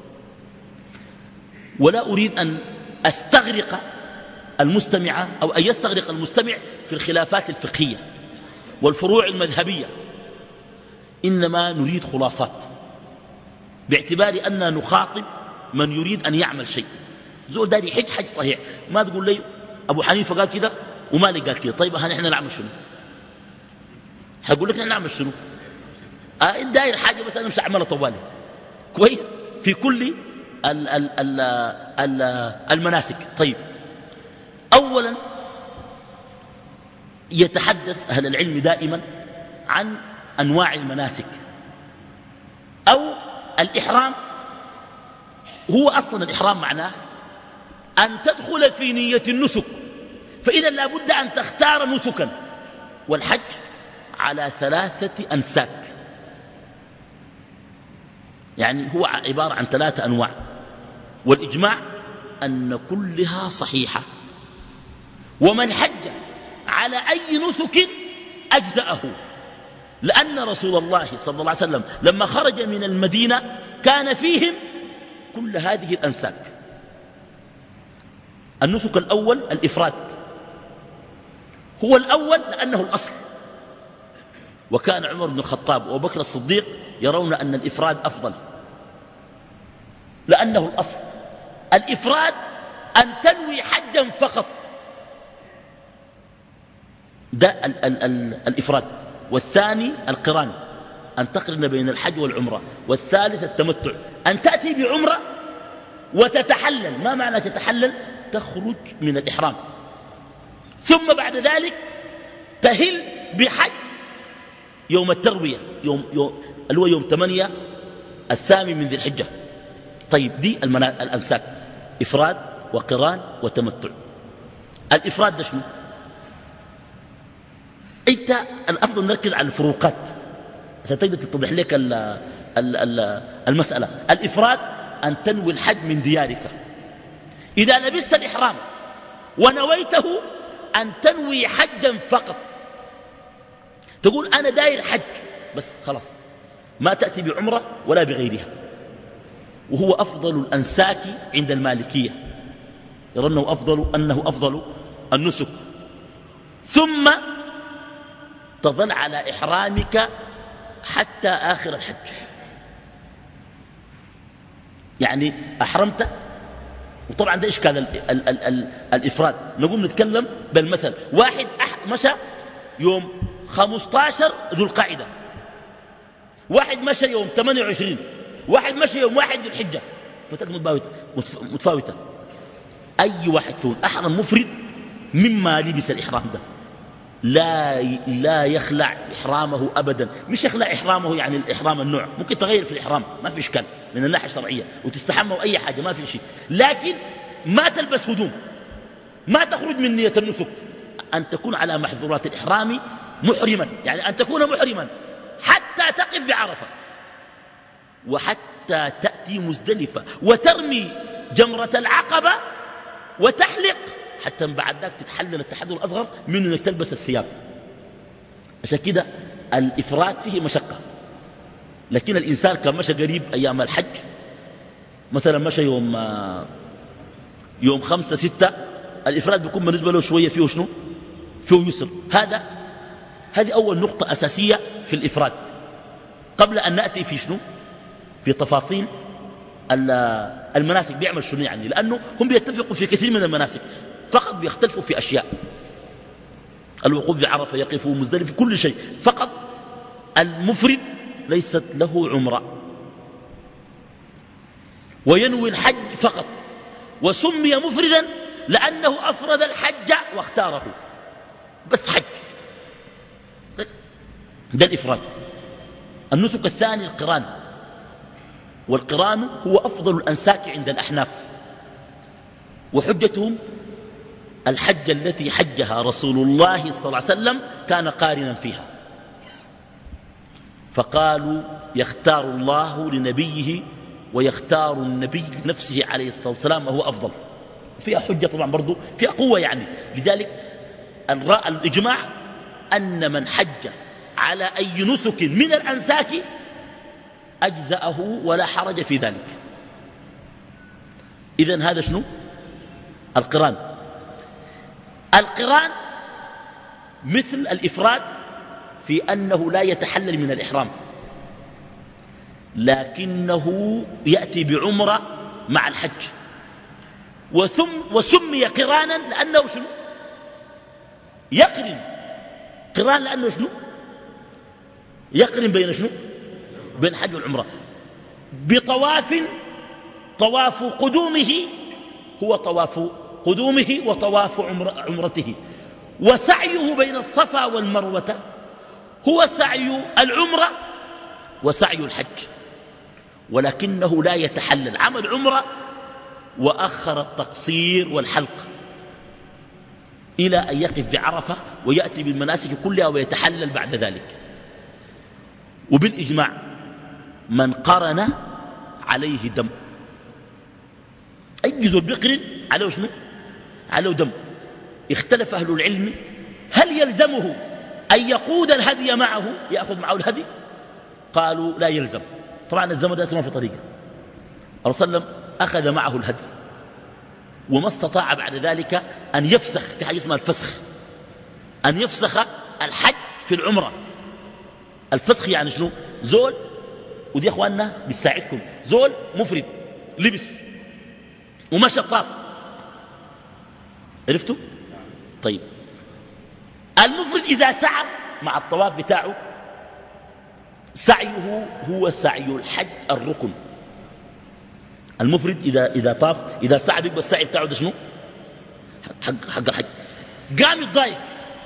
ولا أريد أن أستغرق المستمع أو أن يستغرق المستمع في الخلافات الفقهية والفروع المذهبية، إنما نريد خلاصات باعتبار أننا نخاطب من يريد أن يعمل شيء. زول داري حج حج صحيح، ما تقول لي أبو حنيفة قال كده ومالك قال كده، طيب نحن نعمل شنو؟ حقول لك نحن نعمل شنو؟ آه داير حاجة بس أنا مش أعملها طوالي كويس في كل ال ال ال ال المناسك. طيب، أولا يتحدث أهل العلم دائما عن أنواع المناسك أو الإحرام. هو أصلا الإحرام معناه أن تدخل في نية النسك، فإذا لابد أن تختار نسكا، والحج على ثلاثة أنساك، يعني هو عبارة عن ثلاثة أنواع، والإجماع أن كلها صحيحة. ومن حج على أي نسك أجزأه، لأن رسول الله صلى الله عليه وسلم لما خرج من المدينة كان فيهم كل هذه الأنساك. النسك الأول الإفراد، هو الأول لأنه الأصل، وكان عمر بن الخطاب وأبو بكر الصديق يرون أن الإفراد أفضل لأنه الأصل. الإفراد أن تنوي حجا فقط، ده ال ال ال الإفراد. والثاني القران، أن تقرن بين الحج والعمرة. والثالث التمتع، أن تأتي بعمرة وتتحلل. ما معنى تتحلل؟ تخرج من الإحرام، ثم بعد ذلك تهل بحج يوم التروية، يوم يوم اللي هو يوم ثمانية الثامن من ذي الحجة. طيب، دي الأنساك، إفراد وقران وتمتع. الإفراد ده شنو؟ أنت الأفضل نركز على الفروقات عشان تقدر تتضح لك ال ال ال المسألة. الإفراد أن تنوي الحج من ديارك، إذا لبست الإحرام ونويته أن تنوي حجا فقط، تقول أنا داير حج بس خلاص، ما تأتي بعمرة ولا بغيرها. وهو أفضل الأنساك عند المالكية، يرونه أفضل أنه أفضل النسك. ثم تظل على إحرامك حتى آخر الحج، يعني أحرمت وطبعا ده إشكال ال ال ال ال الإفراد. نقوم نتكلم بالمثل، واحد أح مشى يوم خمسة عشر ذو القاعدة، واحد مشى يوم ثمانية وعشرين، واحد مشى يوم واحد ذو الحجة، فتاة متفاوتة متفاوتة. أي واحد فيهم أحرم مفرد مما لبس الإحرام ده لا لا يخلع إحرامه أبدا. مش يخلع إحرامه يعني الإحرام النوع، ممكن تغير في الإحرام ما في إشكال من الناحية الشرعية، وتستحمى وأي حاجة ما في شيء، لكن ما تلبس هدوم، ما تخرج من نية النسك، أن تكون على محظورات الإحرام محرما، يعني أن تكون محرما حتى تقف بعرفة، وحتى تأتي مزدلفة وترمي جمرة العقبة وتحلق، حتى بعد ذلك تتحلل التحلل الأصغر من أنك تلبس الثياب. عشان كده الإفراد فيه مشقة. لكن الإنسان كان مشى قريب أيام الحج، مثلا مشى يوم يوم خمسة ستة، الإفراد بيكون بالنسبة له شوية فيه شنو؟ فيه يسر. هذا هذه أول نقطة أساسية في الإفراد، قبل أن نأتي في شنو؟ في تفاصيل المناسك بيعمل شنو يعني، لأنه هم بيتفقوا في كثير من المناسك، فقط بيختلفوا في أشياء. الوقوف بعرفة، يقفوا مزدلفة، في كل شيء. فقط المفرد ليست له عمرة، وينوي الحج فقط، وسمي مفردا لأنه أفرد الحج واختاره، بس حج. ده الإفراد. النسك الثاني القران، والقران هو أفضل الأنساك عند الأحناف، وحجتهم الحج التي حجها رسول الله صلى الله عليه وسلم كان قارنا فيها، فقالوا يختار الله لنبيه ويختار النبي نفسه عليه الصلاة والسلام وهو أفضل. فيها حجة طبعا برضو، فيها قوة يعني. لذلك الإجماع أن من حج على أي نسك من الأنساك أجزأه ولا حرج في ذلك. إذن هذا شنو؟ القران. القران مثل الإفراد في أنه لا يتحلل من الإحرام، لكنه يأتي بعمرة مع الحج، وثم وسمي قرانا لأنه شنو؟ يقرن. قران لأنه شنو؟ يقرن بين شنو؟ بين الحج والعمرة، بطواف، طواف قدومه هو طواف قدومه وطواف عمر عمرته، وسعيه بين الصفا والمروة هو سعي العمرة وسعي الحج، ولكنه لا يتحلل. عمل عمرة وأخر التقصير والحلق إلى أن يقف بعرفة ويأتي بالمناسك كلها ويتحلل بعد ذلك. وبالإجماع من قرن عليه دم، أي زول بيقرن عليه شنو؟ عليه دم. اختلف أهل العلم هل يلزمه أن يقود الهدي معه، يأخذ معه الهدي؟ قالوا لا يلزم. طبعا الزمن ده ما في طريقة. الرسول صلى الله عليه وسلم أخذ معه الهدي، وما استطاع بعد ذلك أن يفسخ، في حاجة اسمها الفسخ، أن يفسخ الحج في العمرة. الفسخ يعني شنو؟ زول، ودي أخواننا بتساعدكم، زول مفرد لبس ومشى طاف، عرفتوا؟ طيب المفرد إذا سعى مع الطواف بتاعه سعيه هو سعي الحج الركن. المفرد إذا إذا طاف إذا سعى بيبقى السعي بتاعه ده شنو؟ حق حق الحج. قام يتضايق،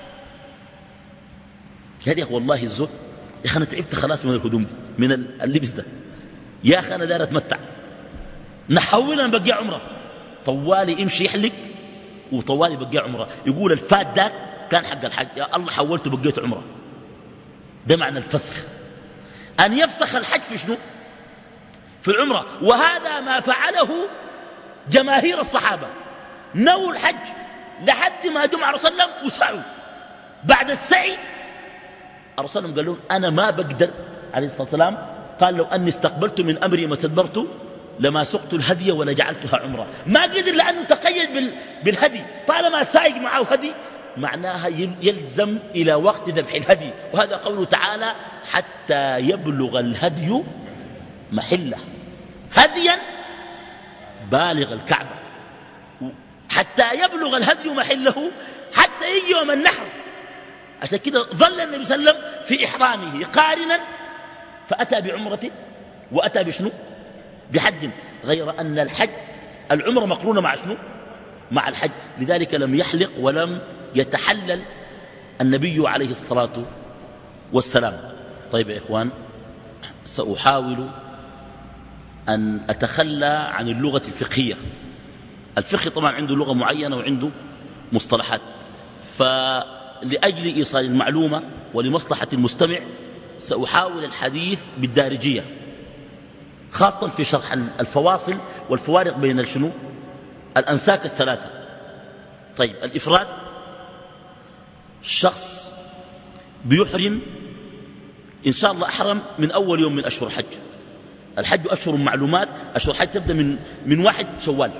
يا أخي والله الزول يا أخي أنا تعبت خلاص من الهدوم دي، من اللبس ده، يا أخي أنا داير أتمتع، نحولنا نبقى عمره. طوالي امشي يحلق وطوالي بقى عمره، يقول الفات ده كان حق الحج، يا الله حولته بقيت عمره. ده معنى الفسخ، أن يفسخ الحج في شنو؟ في العمرة. وهذا ما فعله جماهير الصحابة، نووا الحج لحد ما جمع رسول الله وسعوا. بعد السعي الرسول قال لهم أنا ما بقدر عليه الصلاة والسلام، قال لو أني استقبلت من أمري ما استدبرت لما سقت الهدي ولا جعلتها عمرة. ما قدر لأنه تقيد بالهدي، طالما سايق معه هدي معناها يلزم إلى وقت ذبح الهدي. وهذا قوله تعالى حتى يبلغ الهدي محله، هديا بالغ الكعبة. حتى يبلغ الهدي محله، حتى يجي يوم النحر. عشان كده ظل النبي صلى الله عليه وسلم في إحرامه قارنا، فأتى بعمرة وأتى بشنو؟ بحج، غير أن الحج العمرة مقرونة مع شنو؟ مع الحج، لذلك لم يحلق ولم يتحلل النبي عليه الصلاة والسلام. طيب يا إخوان، سأحاول أن أتخلى عن اللغة الفقهية. الفقه طبعا عنده لغة معينة وعنده مصطلحات، فلأجل إيصال المعلومة ولمصلحة المستمع سأحاول الحديث بالدارجية، خاصة في شرح الفواصل والفوارق بين الشنو الأنساك الثلاثة. طيب، الإفراد شخص بيحرم إن شاء الله أحرم من أول يوم من أشهر الحج. الحج أشهر معلومات، أشهر الحج تبدأ من, من واحد شوال.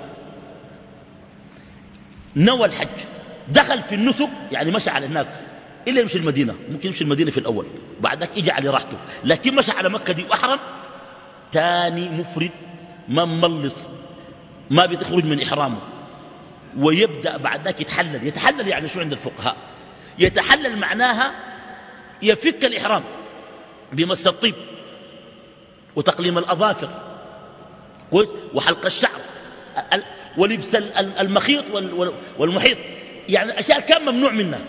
نوى الحج، دخل في النسك، يعني مشى على هناك، إلا يمشي المدينة، ممكن يمشي المدينة في الأول، بعد ذلك يجي على راحته، لكن مشى على مكة دي وأحرم تاني مفرد، ما مملص، ما بيخرج من إحرامه، ويبدأ بعد ذلك يتحلل. يتحلل يعني شو عند الفقهاء؟ يتحلل معناها يفك الإحرام بمس الطيب وتقليم الأظافر، كويس، وحلق الشعر ولبس المخيط والمحيط، يعني الأشياء كان ممنوع منها.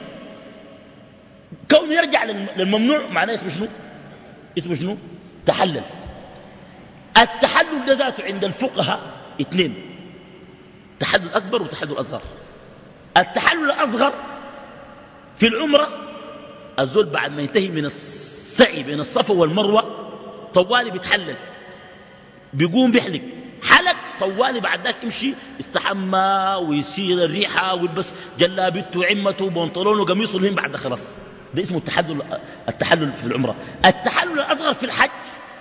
كونه يرجع للممنوع معناه اسمه شنو؟ اسمه شنو؟ تحلل. التحلل ده ذاته عند الفقهاء اثنين، تحلل أكبر وتحلل أصغر. التحلل الأصغر في العمرة، الزول بعد ما ينتهي من السعي بين الصفا والمروة طوالي بيتحلل، بيقوم بيحلق حلق طوالي، بعد ذاك يمشي يستحمى ويسير الريحة ويلبس جلابته وعمته وبنطلونه وقميصه، المهم بعد خلاص. ده اسمه التحلل. التحلل في العمرة. التحلل الأصغر في الحج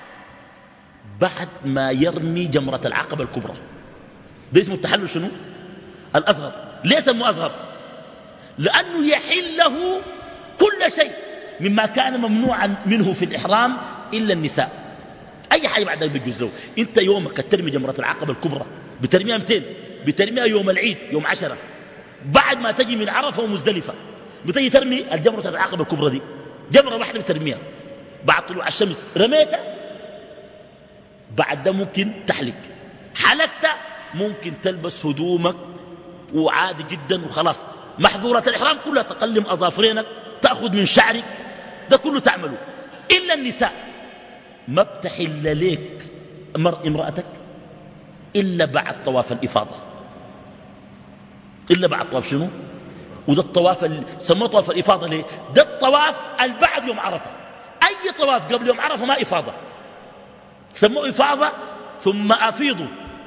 بعد ما يرمي جمرة العقبة الكبرى، ده اسمه التحلل شنو؟ الأصغر. ليه سموه أصغر؟ لأنه يحل له كل شيء مما كان ممنوعا منه في الإحرام إلا النساء. أي حاجة بعد ذلك بيجوز له. أنت يومك ترمي جمرة العقبة الكبرى بترميها مئتين، بترميها يوم العيد يوم عشرة، بعد ما تجي من عرفة ومزدلفة بتجي ترمي الجمرة العقبة الكبرى دي، جمرة واحدة بترميها بعد طلوع الشمس، رميتها بعد ده ممكن تحلق، حلقت ممكن تلبس هدومك وعادي جدا وخلاص. محظورات الإحرام كلها تقلم أظافرينك، تأخذ من شعرك، ده كله تعمله. إلا النساء ما بتحل ليك مر امرأتك إلا بعد طواف الإفاضة، إلا بعد طواف شنو؟ وده الطواف سموه طواف الإفاضة ليه؟ ده الطواف البعد يوم عرفة. أي طواف قبل يوم عرفة ما إفاضة، سموه إفاضة. ثم أفيضوا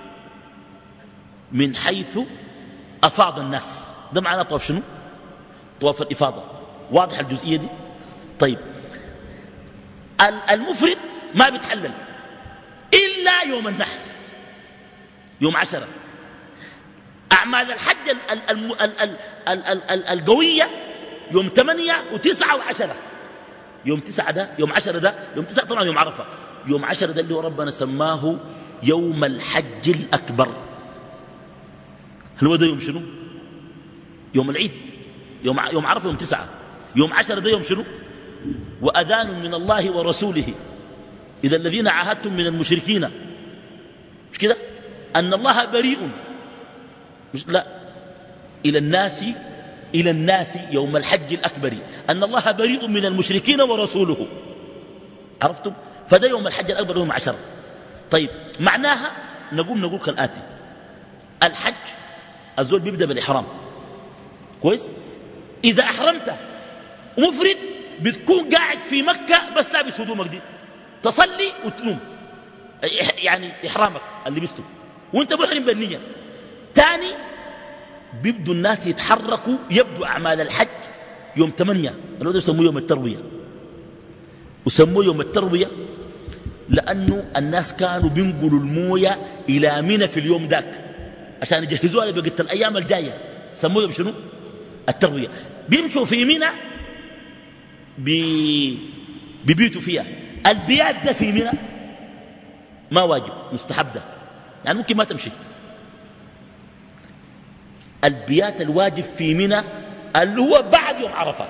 من حيث أفاض الناس، ده معناه طواف شنو؟ طواف الإفاضة. واضح الجزئية دي؟ طيب، المفرد ما بيتحلل إلا يوم النحر، يوم عشرة. أعمال الحج القوية يوم ثمانية وتسعة وعشرة. يوم تسعة ده، يوم عشرة ده، يوم تسعة طبعا يوم عرفة. يوم عشرة ده اللي ربنا سماه يوم الحج الأكبر. هل هو ده يوم شنو؟ يوم العيد. يوم يوم عرفة يوم تسعة. يوم عشرة ده يوم شنو؟ وأذان من الله ورسوله إذا الذين عاهدتم من المشركين، مش كده؟ أن الله بريء، مش لا، إلى الناس إلى الناس يوم الحج الأكبر أن الله بريء من المشركين ورسوله. عرفتم؟ فده يوم الحج الأكبر يوم عشرة. طيب، معناها نقوم نقول كالآتي: الحج الزول بيبدأ بالإحرام، كويس؟ إذا أحرمت ومفرد بتكون قاعد في مكة بس لابس هدومك دي، تصلي وتنوم، يعني إحرامك اللي بيستو وانت محرم بالنية. تاني بيبدوا الناس يتحركوا، يبدوا أعمال الحج يوم ثمانية، اللي هو يسموه يوم التروية. وسموه يوم التروية لأنه الناس كانوا بينقلوا الموية إلى منى في اليوم ذاك عشان يجهزوها لبقية الأيام الجاية. سموه يوم شنو؟ التروية. بيمشوا في منى ببيتوا فيها. البيات ده في منى ما واجب، مستحب ده، يعني ممكن ما تمشي. البيات الواجب في منى اللي هو بعد يوم عرفة،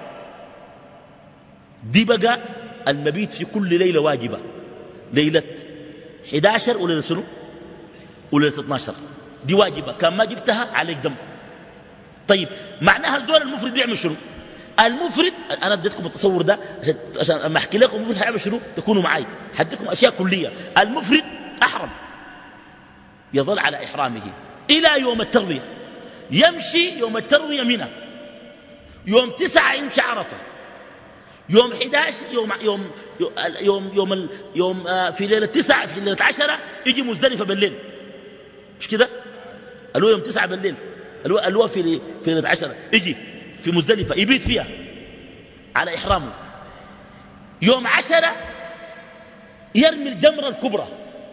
دي بقى المبيت في كل ليلة واجبة، ليلة إحدى عشر وليلة سنو وليلة اثني عشر، دي واجبة، كان ما جبتها عليك دم. طيب معناها الزول المفرد بيعمل شنو؟ المفرد انا اديتكم التصور ده عشان عشان اما احكي لكم المفرد هيعمل شنو تكونوا معي، حديكم اشياء كليه. المفرد احرم، يظل على احرامه الى يوم الترويه، يمشي يوم الترويه منى، يوم تسعة يمشي عرفه، يوم إحدى عشر يوم يوم يوم يوم, يوم, يوم آه في ليله تسعة في ليله عشرة يجي مزدلفه بالليل، مش كده؟ قالوا يوم تسعة بالليل، قالوا في في ليله عشرة يجي في مزدلفة يبيت فيها على إحرامه، يوم عشرة يرمي الجمرة الكبرى،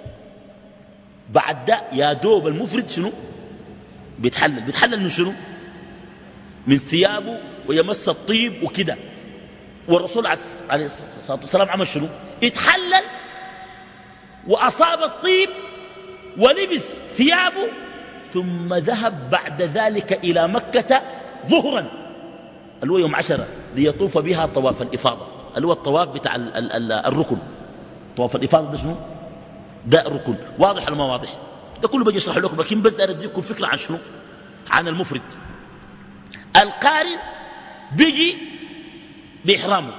بعد ده يا دوب المفرد شنو بيتحلل، بيتحلل من شنو؟ من ثيابه ويمس الطيب وكده. والرسول عليه الصلاة والسلام عمل شنو؟ اتحلل وأصاب الطيب ولبس ثيابه، ثم ذهب بعد ذلك إلى مكة ظهرا اللي هو يوم عشرة ليطوف بها طواف الإفاضة، اللي هو الطواف بتاع ال ال ال الركن. طواف الإفاضة ده شنو؟ ده ركن، واضح ولا ما واضح؟ ده كله بجي اشرح لكم، لكن بس داير اديكم فكرة عن شنو؟ عن المفرد. القارن بيجي بإحرامه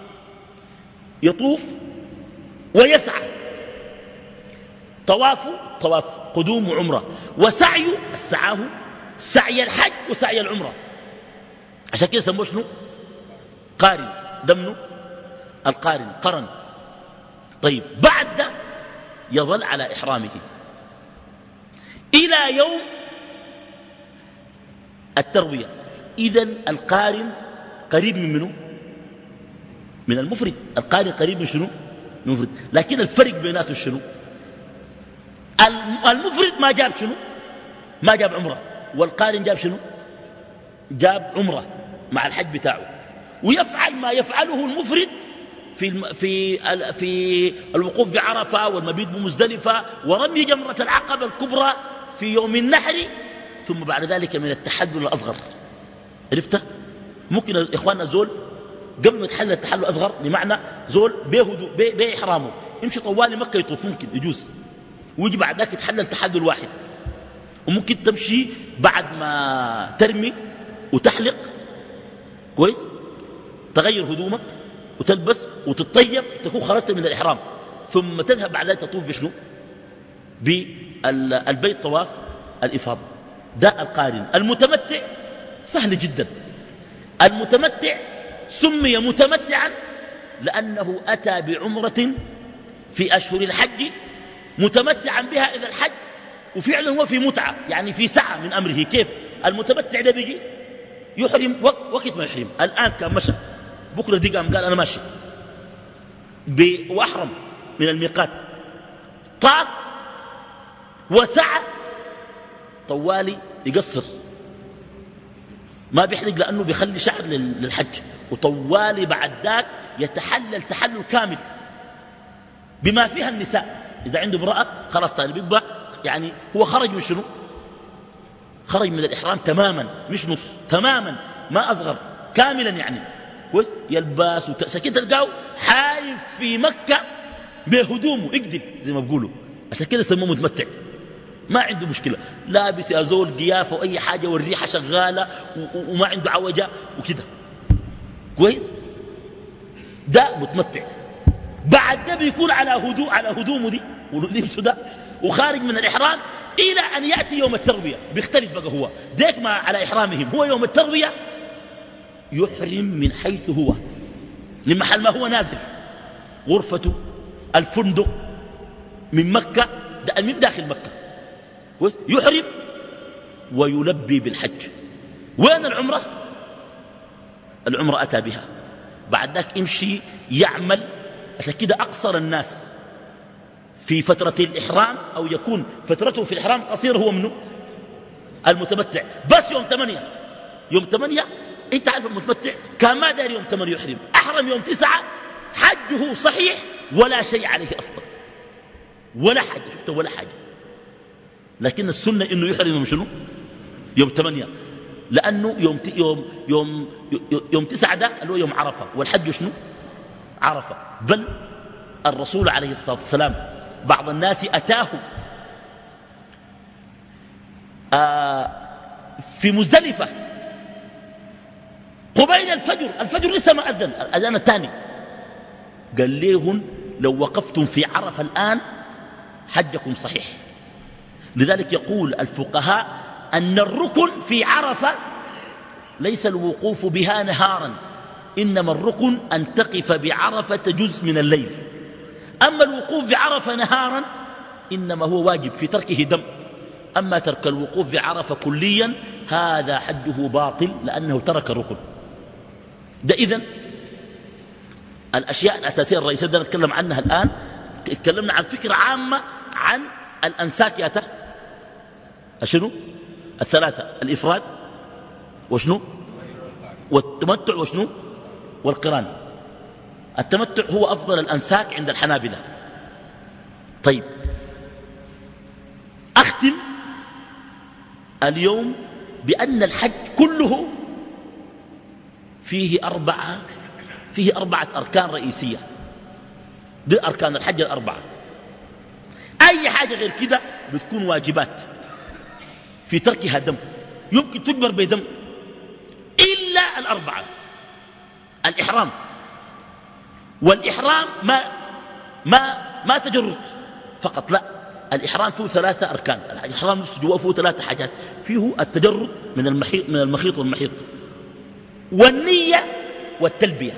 يطوف ويسعى، طوافه طواف قدوم وعمرة، وسعيه السعاه سعي الحج وسعي العمرة، عشان كده سموه شنو؟ قارن، دمنه القارن قرن. طيب بعد ده يظل على إحرامه إلى يوم التروية. إذن القارن قريب من منه؟ من المفرد. القارن قريب من شنو؟ من المفرد. لكن الفرق بيناته شنو؟ المفرد ما جاب شنو؟ ما جاب عمرة، والقارن جاب شنو؟ جاب عمرة مع الحج بتاعه، ويفعل ما يفعله المفرد في الم... في ال... في الوقوف بعرفة والمبيت بمزدلفة ورمي جمرة العقبة الكبرى في يوم النحر، ثم بعد ذلك من التحلل الأصغر. عرفت؟ ممكن إخواننا زول قبل ما يتحلل التحلل الأصغر، بمعنى زول بيهدو بي... بإحرامه يمشي طوال مكة يطوف، ممكن يجوز، ويجي بعد ذلك يتحلل تحلل واحد. وممكن تمشي بعد ما ترمي وتحلق كويس، تغير هدومك وتلبس وتطيب، تكون خرجت من الإحرام، ثم تذهب بعد ذلك تطوف بشنو؟ بالبيت طواف الإفاضة. ده القارن. المتمتع سهل جدا. المتمتع سمي متمتعا لأنه أتى بعمرة في أشهر الحج متمتعا بها إلى الحج، وفعلا هو في متعة، يعني في سعة من أمره. كيف المتمتع ده بيجي يحرم وقت ما يحرم؟ الآن كان مشى، بكرة دي قام قال أنا ماشي وأحرم من الميقات، طاف وسعى طوالي يقصر، ما بيحلق لأنه بيخلي شعر للحج، وطوالي بعد ذاك يتحلل تحلل كامل بما فيها النساء. إذا عنده امرأة خلاص طالب يبقى يعني هو خرج من شنو؟ خرج من الإحرام تماما، مش نص، تماما، ما أصغر، كاملا يعني كويس، يلبس وسكين تلقاه حايف في مكة بهدومه يقدل زي ما بقولوا، عشان كده سموه متمتع، ما عنده مشكلة، لابس أزول قيافة وأي حاجة والريحة شغالة وما عنده عوجة وكده كويس، ده متمتع. بعد ده بيكون على هدوء على هدومه دي ولبسه ده وخارج من الإحرام إلى أن يأتي يوم التروية. بيختلف بقى هو ديك ما على إحرامهم، هو يوم التروية يحرم من حيث هو، من محل ما هو نازل، غرفته، الفندق، من مكة، ده من داخل مكة يحرم ويلبي بالحج. وين العمرة؟ العمرة أتى بها، بعد ذاك امشي يعمل. عشان كده أقصر الناس في فترة الإحرام أو يكون فترته في الإحرام قصير هو منه المتمتع، بس يوم ثمانية. يوم ثمانية انت عارف المتمتع كان ما داري يوم ثمانية يحرم، أحرم يوم تسعة، حجه صحيح ولا شيء عليه أصلا، ولا حاجة، شفته ولا حاجة. لكن السنة إنه يحرم يوم شنو؟ يوم ثمانية. لأنه يوم يوم يوم يوم تسعة ده اللي هو يوم عرفة، والحج شنو؟ عرفة. بل الرسول عليه الصلاة والسلام بعض الناس أتاه آه في مزدلفة قبيل الفجر، الفجر لسه ما أذن، الأذان الثاني، قال لهم لو وقفتم في عرفة الآن حجكم صحيح. لذلك يقول الفقهاء أن الركن في عرفة ليس الوقوف بها نهارا، إنما الركن أن تقف بعرفة جزء من الليل. أما الوقوف بعرفة نهارا إنما هو واجب في تركه دم. أما ترك الوقوف بعرفة كليا هذا حده باطل لأنه ترك الركن. ده إذن الأشياء الأساسية الرئيسية اللي نتكلم عنها الآن. تكلمنا عن فكرة عامة عن الأنساك يا ترى شنو؟ الثلاثة: الإفراد وشنو؟ والتمتع وشنو؟ والقران. التمتع هو أفضل الأنساك عند الحنابلة. طيب أختم اليوم بأن الحج كله فيه أربعة فيه أربعة أركان رئيسية. دي أركان الحج الأربعة. أي حاجة غير كده بتكون واجبات في تركها دم، يمكن تجبر بدم، إلا الأربعة: الإحرام، والإحرام ما ما ما تجرد فقط، لا، الإحرام فيه ثلاثة أركان. الإحرام جوا فيه ثلاثة حاجات: فيه التجرد من المحيط من المخيط والمحيط، والنية، والتلبية.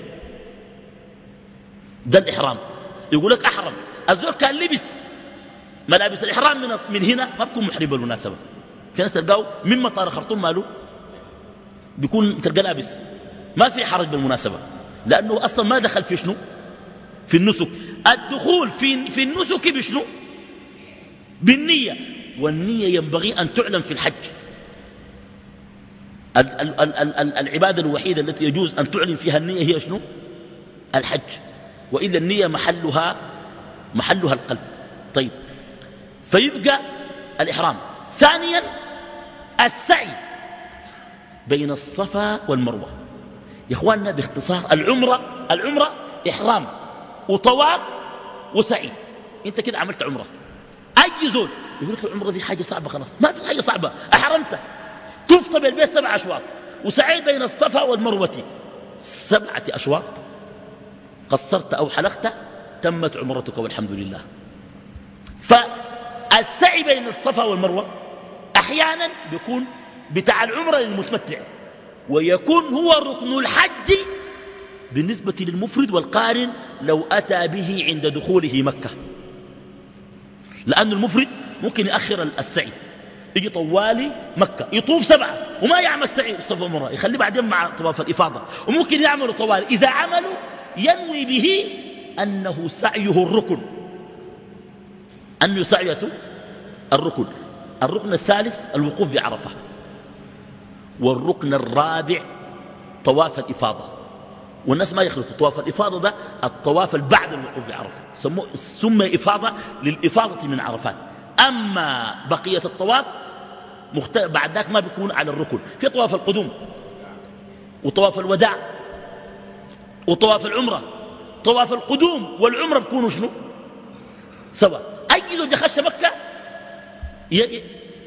ده الإحرام. يقول لك أحرم، الزول كان لبس ملابس الإحرام من من هنا ما بكون محرم بالمناسبة. في ناس تلقاه من مطار خرطوم ماله بيكون تلقى لابس، ما في حرج بالمناسبة، لأنه أصلا ما دخل في شنو؟ في النسك. الدخول في في النسك بشنو؟ بالنية، والنية ينبغي أن تعلن في الحج. ال ال ال ال العبادة الوحيدة التي يجوز أن تعلن فيها النية هي شنو؟ الحج، وإلا النية محلها محلها القلب. طيب، فيبقى الإحرام. ثانيا السعي بين الصفا والمروة. يا إخواننا باختصار، العمرة العمرة إحرام وطواف وسعي. أنت كده عملت عمرة. أي زول يقول لك العمرة دي حاجة صعبة، خلاص ما في حاجة صعبة، أحرمت تفت بالبيت سبع أشواط وسعيت بين الصفا والمروة سبعة أشواط، قصرت أو حلقت تمت عمرتك والحمد لله. فالسعي بين الصفا والمروة أحيانا بيكون بتاع العمرة للمتمتع، ويكون هو ركن الحج بالنسبة للمفرد والقارن لو أتى به عند دخوله مكة، لأن المفرد ممكن يأخر السعي، يجي طوالي مكة يطوف سبعة وما يعمل سعي الصفا والمروة، يخليه بعدين مع طواف الإفاضة، وممكن يعمل طوالي. إذا عملوا ينوي به أنه سعيه الركن، أنه سعيته الركن. الركن الثالث الوقوف بعرفة، والركن الرابع طواف الإفاضة. والناس ما يخلطوا طواف الإفاضة، ده الطواف بعد الوقوف بعرفة، سمي إفاضة للإفاضة من عرفات. أما بقية الطواف مخت... بعد ذاك ما بيكون على الركن. في طواف القدوم وطواف الوداع وطواف العمرة. طواف القدوم والعمرة بيكونوا شنو؟ سوا. أي زوج يخش مكة ي... ي...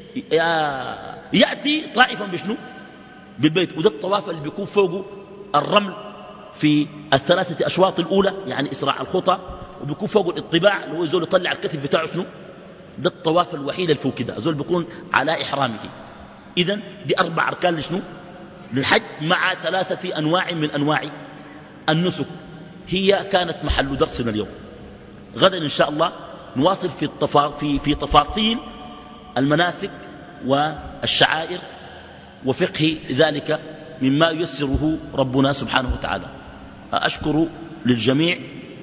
يأتي طائفا بشنو؟ بالبيت. وده الطواف اللي بيكون فوقه الرمل في الثلاثة أشواط الأولى، يعني إسراع الخطى، وبيكون فوقه الاطباع اللي هو يزول يطلع الكتف بتاعه شنو؟ ده الطواف الوحيد اللي فوق كده، الزول بيكون على إحرامه. إذن دي أربع أركان لشنو؟ للحج، مع ثلاثة أنواع من أنواع النسك. هي كانت محل درسنا اليوم. غدا إن شاء الله نواصل في, التفا... في... في تفاصيل المناسك والشعائر وفقه ذلك مما ييسره ربنا سبحانه وتعالى. أشكر للجميع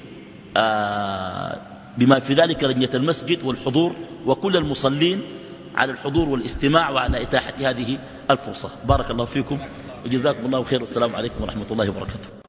بما في ذلك لجنة المسجد والحضور وكل المصلين على الحضور والاستماع وعلى إتاحة هذه الفرصة. بارك الله فيكم وجزاكم الله خير، والسلام عليكم ورحمة الله وبركاته.